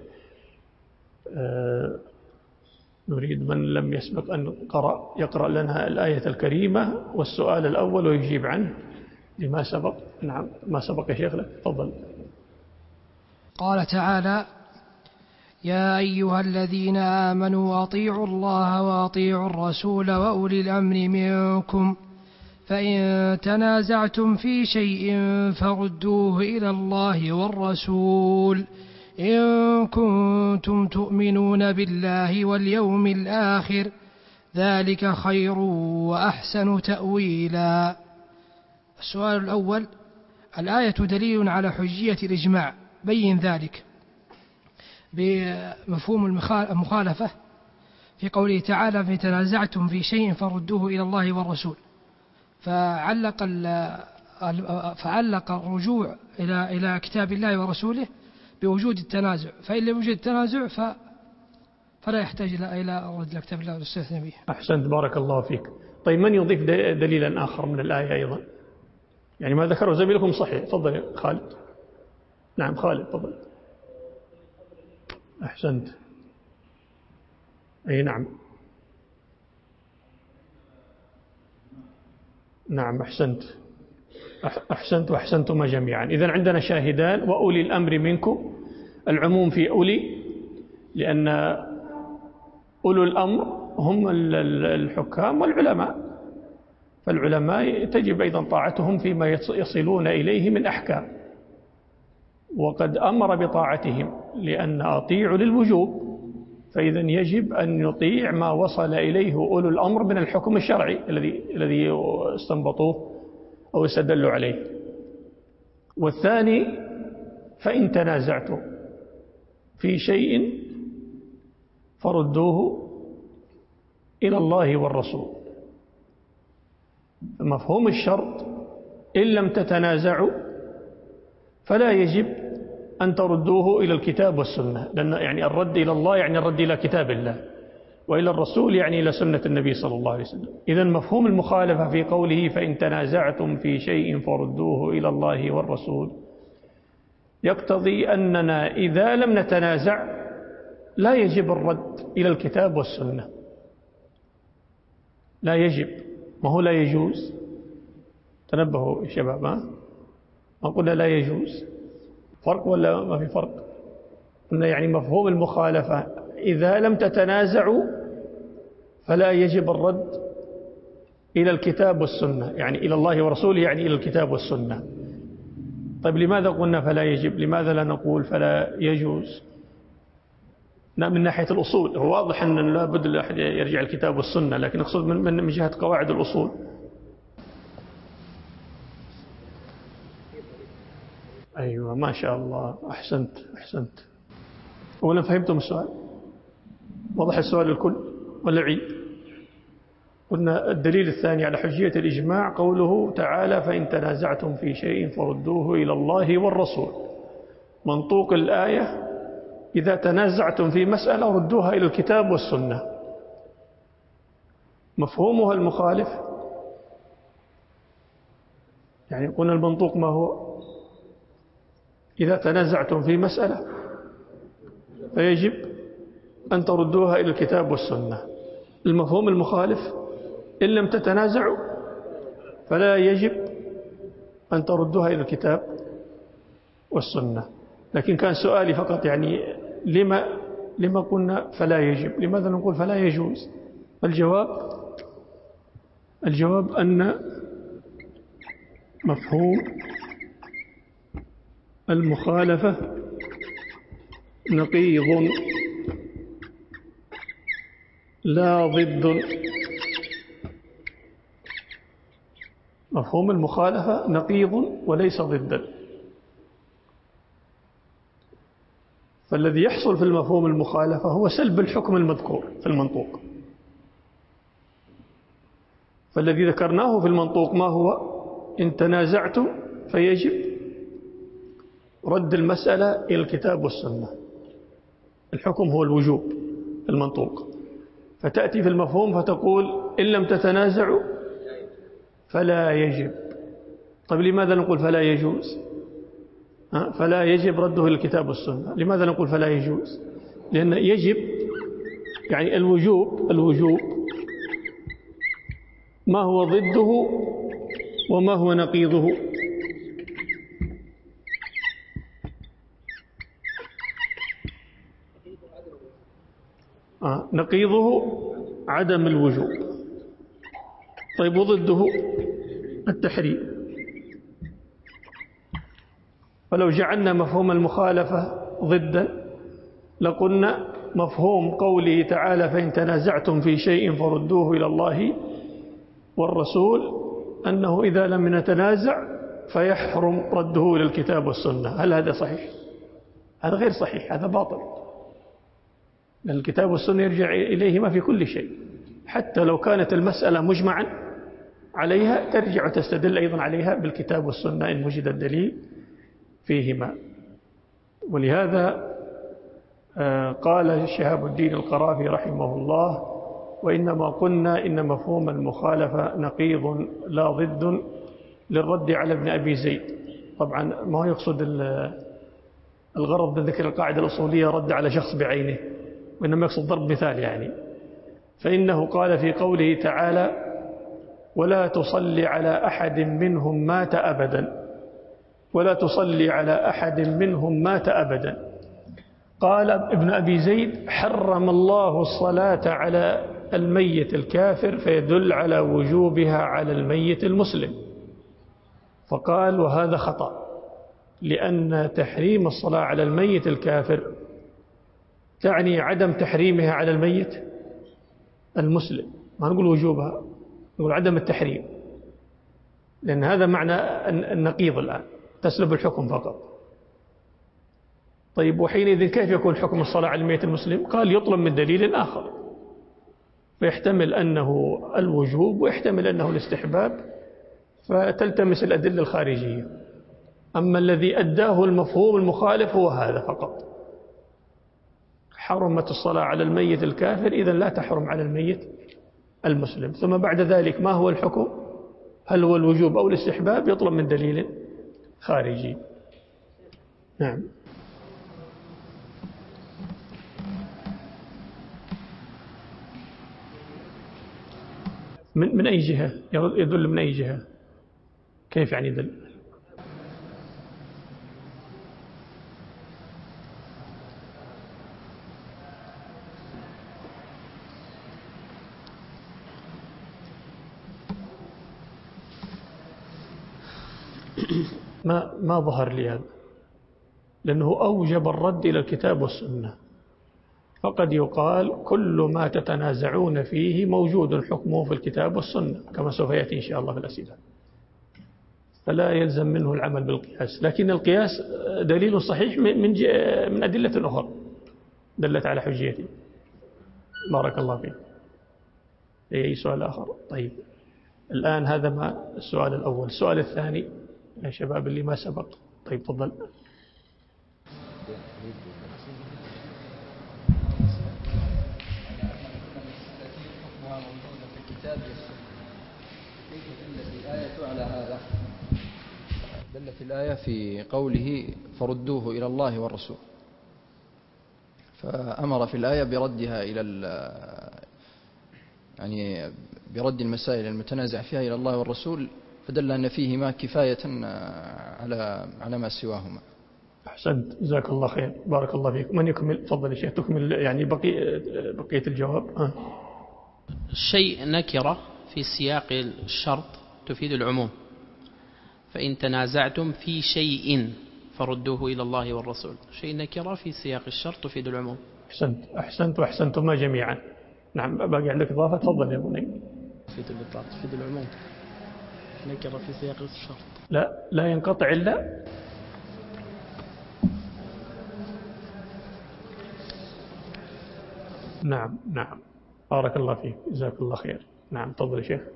نريد من لم يسبق أن يقرأ لنا الآية الكريمة والسؤال الأول ويجيب عنه لما سبق. نعم ما سبق يا شيخ لك. تفضل. قال تعالى: يا أيها الذين آمنوا أطيعوا الله وأطيعوا الرسول وأولي الأمر منكم فإن تنازعتم في شيء فردوه إلى الله والرسول إن كنتم تؤمنون بالله واليوم الآخر ذلك خير وأحسن تأويلا. السؤال الأول: الآية دليل على حجية الإجماع، بين ذلك بمفهوم المخالفة في قوله تعالى: فإن تنازعتم في شيء فردوه إلى الله والرسول. فعلق الرجوع إلى كتاب الله ورسوله بوجود التنازع، فإن لم يوجد التنازع فلا يحتاج إلى رد كتاب الله والرسول به. أحسنت بارك الله فيك. طيب من يضيف دليلا آخر من الآية أيضا؟ يعني ما ذكره زميلكم صحيح. تفضل يا خالد. نعم خالد تفضل. أحسنت. أي نعم. نعم أحسنت. أحسنت وأحسنتم جميعا. إذن عندنا شاهدان: وأولي الأمر منكم. العموم في أولي لأن أولو الأمر هم الحكام والعلماء، فالعلماء تجب أيضا طاعتهم فيما يصلون إليه من أحكام، وقد أمر بطاعتهم لأن أطيعوا للوجوب، فإذا يجب أن نطيع ما وصل إليه أولو الأمر من الحكم الشرعي الذي استنبطوه أو استدلوا عليه. والثاني: فإن تنازعتم في شيء فردوه إلى الله والرسول. مفهوم الشرط إن لم تتنازعوا فلا يجب أن تردوه إلى الكتاب والسنة، لأن يعني الرد إلى الله يعني الرد إلى كتاب الله، وإلى الرسول يعني إلى سنة النبي صلى الله عليه وسلم. إذن مفهوم المخالفة في قوله فإن تنازعتم في شيء فردوه إلى الله والرسول يقتضي أننا إذا لم نتنازع لا يجب الرد إلى الكتاب والسنة، لا يجب، ما هو لا يجوز. تنبهوا يا شباب، ما قلنا لا يجوز، فرق ولا ما في فرق؟ قلنا يعني مفهوم المخالفة إذا لم تتنازعوا فلا يجب الرد إلى الكتاب والسنة، يعني إلى الله ورسوله يعني إلى الكتاب والسنة. طيب لماذا قلنا فلا يجب؟ لماذا لا نقول فلا يجوز؟ من ناحية الأصول هو واضح أن لا بد الأحد يرجع الكتاب والسنة، لكن أقصد من جهة قواعد الأصول. أيوة ما شاء الله، أحسنت. أولا فهمتم السؤال؟ وضح السؤال للكل ولا عيد؟ قلنا الدليل الثاني على حجية الإجماع قوله تعالى فإن تنازعتم في شيء فردوه إلى الله والرسول. منطوق الآية إذا تنازعتم في مسألة ردوها إلى الكتاب والسنة. مفهومها المخالف يعني قلنا المنطوق ما هو؟ إذا تنازعتم في مسألة فيجب أن تردوها إلى الكتاب والسنة. المفهوم المخالف إن لم تتنازعوا فلا يجب أن تردوها إلى الكتاب والسنة. لكن كان سؤالي فقط يعني لما قلنا فلا يجب؟ لماذا نقول فلا يجوز؟ الجواب أن مفهوم المخالفة نقيض لا ضد. مفهوم المخالفة نقيض وليس ضدا. فالذي يحصل في المفهوم المخالفة هو سلب الحكم المذكور في المنطوق. فالذي ذكرناه في المنطوق ما هو؟ إن تنازعتم فيجب رد المسألة إلى الكتاب والسنة. الحكم هو الوجوب في المنطوق. فتأتي في المفهوم فتقول إن لم تتنازعوا فلا يجب. طيب لماذا نقول فلا يجوز؟ فلا يجب رده إلى الكتاب والسنة. لماذا نقول فلا يجوز؟ لأن يجب يعني الوجوب ما هو ضده وما هو نقيضه؟ نقيضه عدم الوجوب. طيب وضده التحريم. فلو جعلنا مفهوم المخالفة ضدا لقلنا مفهوم قوله تعالى فإن تنازعتم في شيء فردوه إلى الله والرسول أنه إذا لم نتنازع فيحرم رده إلى الكتاب والسنة. هل هذا صحيح؟ هذا غير صحيح، هذا باطل. لأن الكتاب والسنة يرجع إليهما في كل شيء، حتى لو كانت المسألة مجمعا عليها ترجع وتستدل أيضا عليها بالكتاب والسنة إن وجد الدليل فيهما. ولهذا قال شهاب الدين القرافي رحمه الله وإنما قلنا إن مفهوم المخالفة نقيض لا ضد للرد على ابن أبي زيد. طبعا ما هو يقصد الغرض من ذكر القاعدة الأصولية رد على شخص بعينه، وإنما يقصد ضرب مثال يعني. فإنه قال في قوله تعالى ولا تصلي على أحد منهم مات أبدا، ولا تصلي على أحد منهم مات أبدا. قال ابن أبي زيد حرم الله الصلاة على الميت الكافر فيدل على وجوبها على الميت المسلم. فقال وهذا خطأ، لأن تحريم الصلاة على الميت الكافر تعني عدم تحريمها على الميت المسلم. ما نقول وجوبها، نقول عدم التحريم، لأن هذا معنى النقيض الآن، تسلب الحكم فقط. طيب وحينئذ كيف يكون حكم الصلاة على الميت المسلم؟ قال يطلب من دليل آخر، فيحتمل أنه الوجوب ويحتمل أنه الاستحباب فتلتمس الأدلة الخارجية. أما الذي أداه المفهوم المخالف هو هذا فقط. حرمت الصلاة على الميت الكافر، إذن لا تحرم على الميت المسلم. ثم بعد ذلك ما هو الحكم؟ هل هو الوجوب أو الاستحباب؟ يطلب من دليل خارجي. نعم. من أي جهة يدل؟ من أي جهة؟ كيف يعني يدل؟ ما ظهر لي هذا، لأنه أوجب الرد إلى الكتاب والسنة. فقد يقال كل ما تتنازعون فيه موجود حكمه في الكتاب والسنة، كما سوف يأتي إن شاء الله في الأسئلة، فلا يلزم منه العمل بالقياس. لكن القياس دليل صحيح من أدلة أخرى دلت على حجيته. بارك الله فيك. أي سؤال آخر؟ طيب، الآن هذا ما السؤال الأول. السؤال الثاني يا شباب اللي ما سبق. طيب تفضل. على هذا دلت الآية في قوله فردوه إلى الله والرسول، فأمر في الآية بردها إلى يعني برد المسائل المتنازع فيها إلى الله والرسول، فدل أن فيهما كفاية على ما سواهما. أحسنت، جزاك الله خير، بارك الله فيك. من يكمل؟ تفضل يا شيخ، تكمل يعني بقية الجواب. الشيء نكرة في سياق الشرط تفيد العموم، فإن تنازعتم في شيء فردوه إلى الله والرسول. شيء نكرة في سياق الشرط تفيد العموم. أحسنت وأحسنتما جميعا. نعم، باقي عندك إضافة؟ تفضل يا بني. تفيد الإطلاق، تفيد العموم. نكرة في سياق الشرط لا ينقطع إلا نعم. بارك الله فيك، جزاك الله خير. نعم تفضل يا شيخ.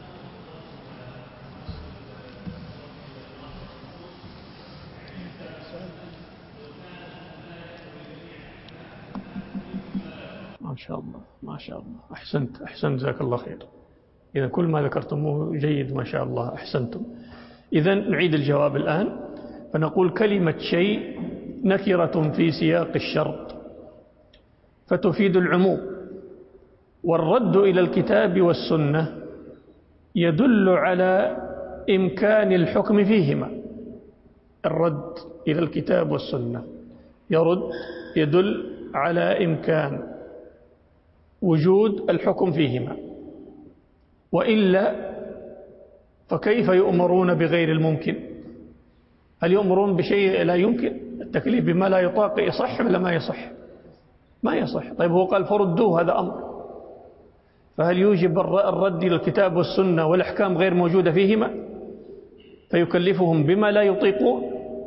ما شاء الله أحسنت جزاك الله خير. إذا كل ما ذكرتموه جيد ما شاء الله، أحسنتم. إذا نعيد الجواب الآن، فنقول كلمة شيء نكرة في سياق الشرط فتفيد العموم، والرد إلى الكتاب والسنة يدل على إمكان الحكم فيهما. الرد إلى الكتاب والسنة يدل على إمكان وجود الحكم فيهما، وإلا فكيف يؤمرون بغير الممكن؟ هل يؤمرون بشيء لا يمكن؟ التكليف بما لا يطاق يصح ولا ما يصح؟ ما يصح. طيب هو قال فردوه، هذا أمر، فهل يوجب الرد إلى الكتاب والسنة والأحكام غير موجودة فيهما فيكلفهم بما لا يطيقون؟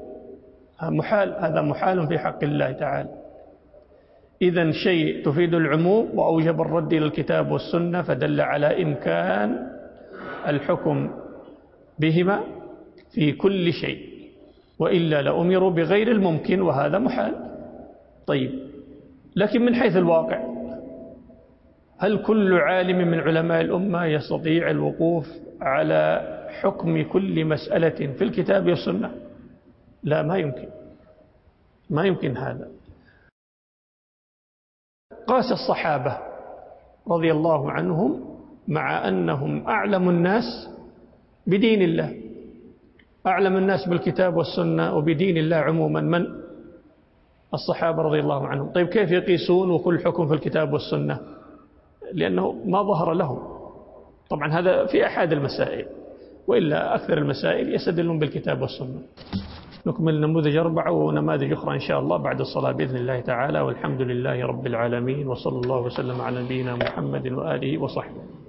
هذا محال في حق الله تعالى. إذن شيء تفيد العموم وأوجب الرد إلى الكتاب والسنة، فدل على إمكان الحكم بهما في كل شيء، وإلا لأمروا بغير الممكن، وهذا محال. طيب، لكن من حيث الواقع هل كل عالم من علماء الأمة يستطيع الوقوف على حكم كل مسألة في الكتاب والسنة؟ لا، ما يمكن هذا. قاس الصحابة رضي الله عنهم مع أنهم أعلم الناس بدين الله، أعلم الناس بالكتاب والسنة وبدين الله عموما، من؟ الصحابة رضي الله عنهم. طيب كيف يقيسون وكل حكم في الكتاب والسنة؟ لأنه ما ظهر لهم. طبعا هذا في أحد المسائل، وإلا أكثر المسائل يستدلون بالكتاب والسنة. نكمل نموذج 4 ونماذج أخرى إن شاء الله بعد الصلاة بإذن الله تعالى، والحمد لله رب العالمين، وصلى الله وسلم على نبينا محمد وآله وصحبه.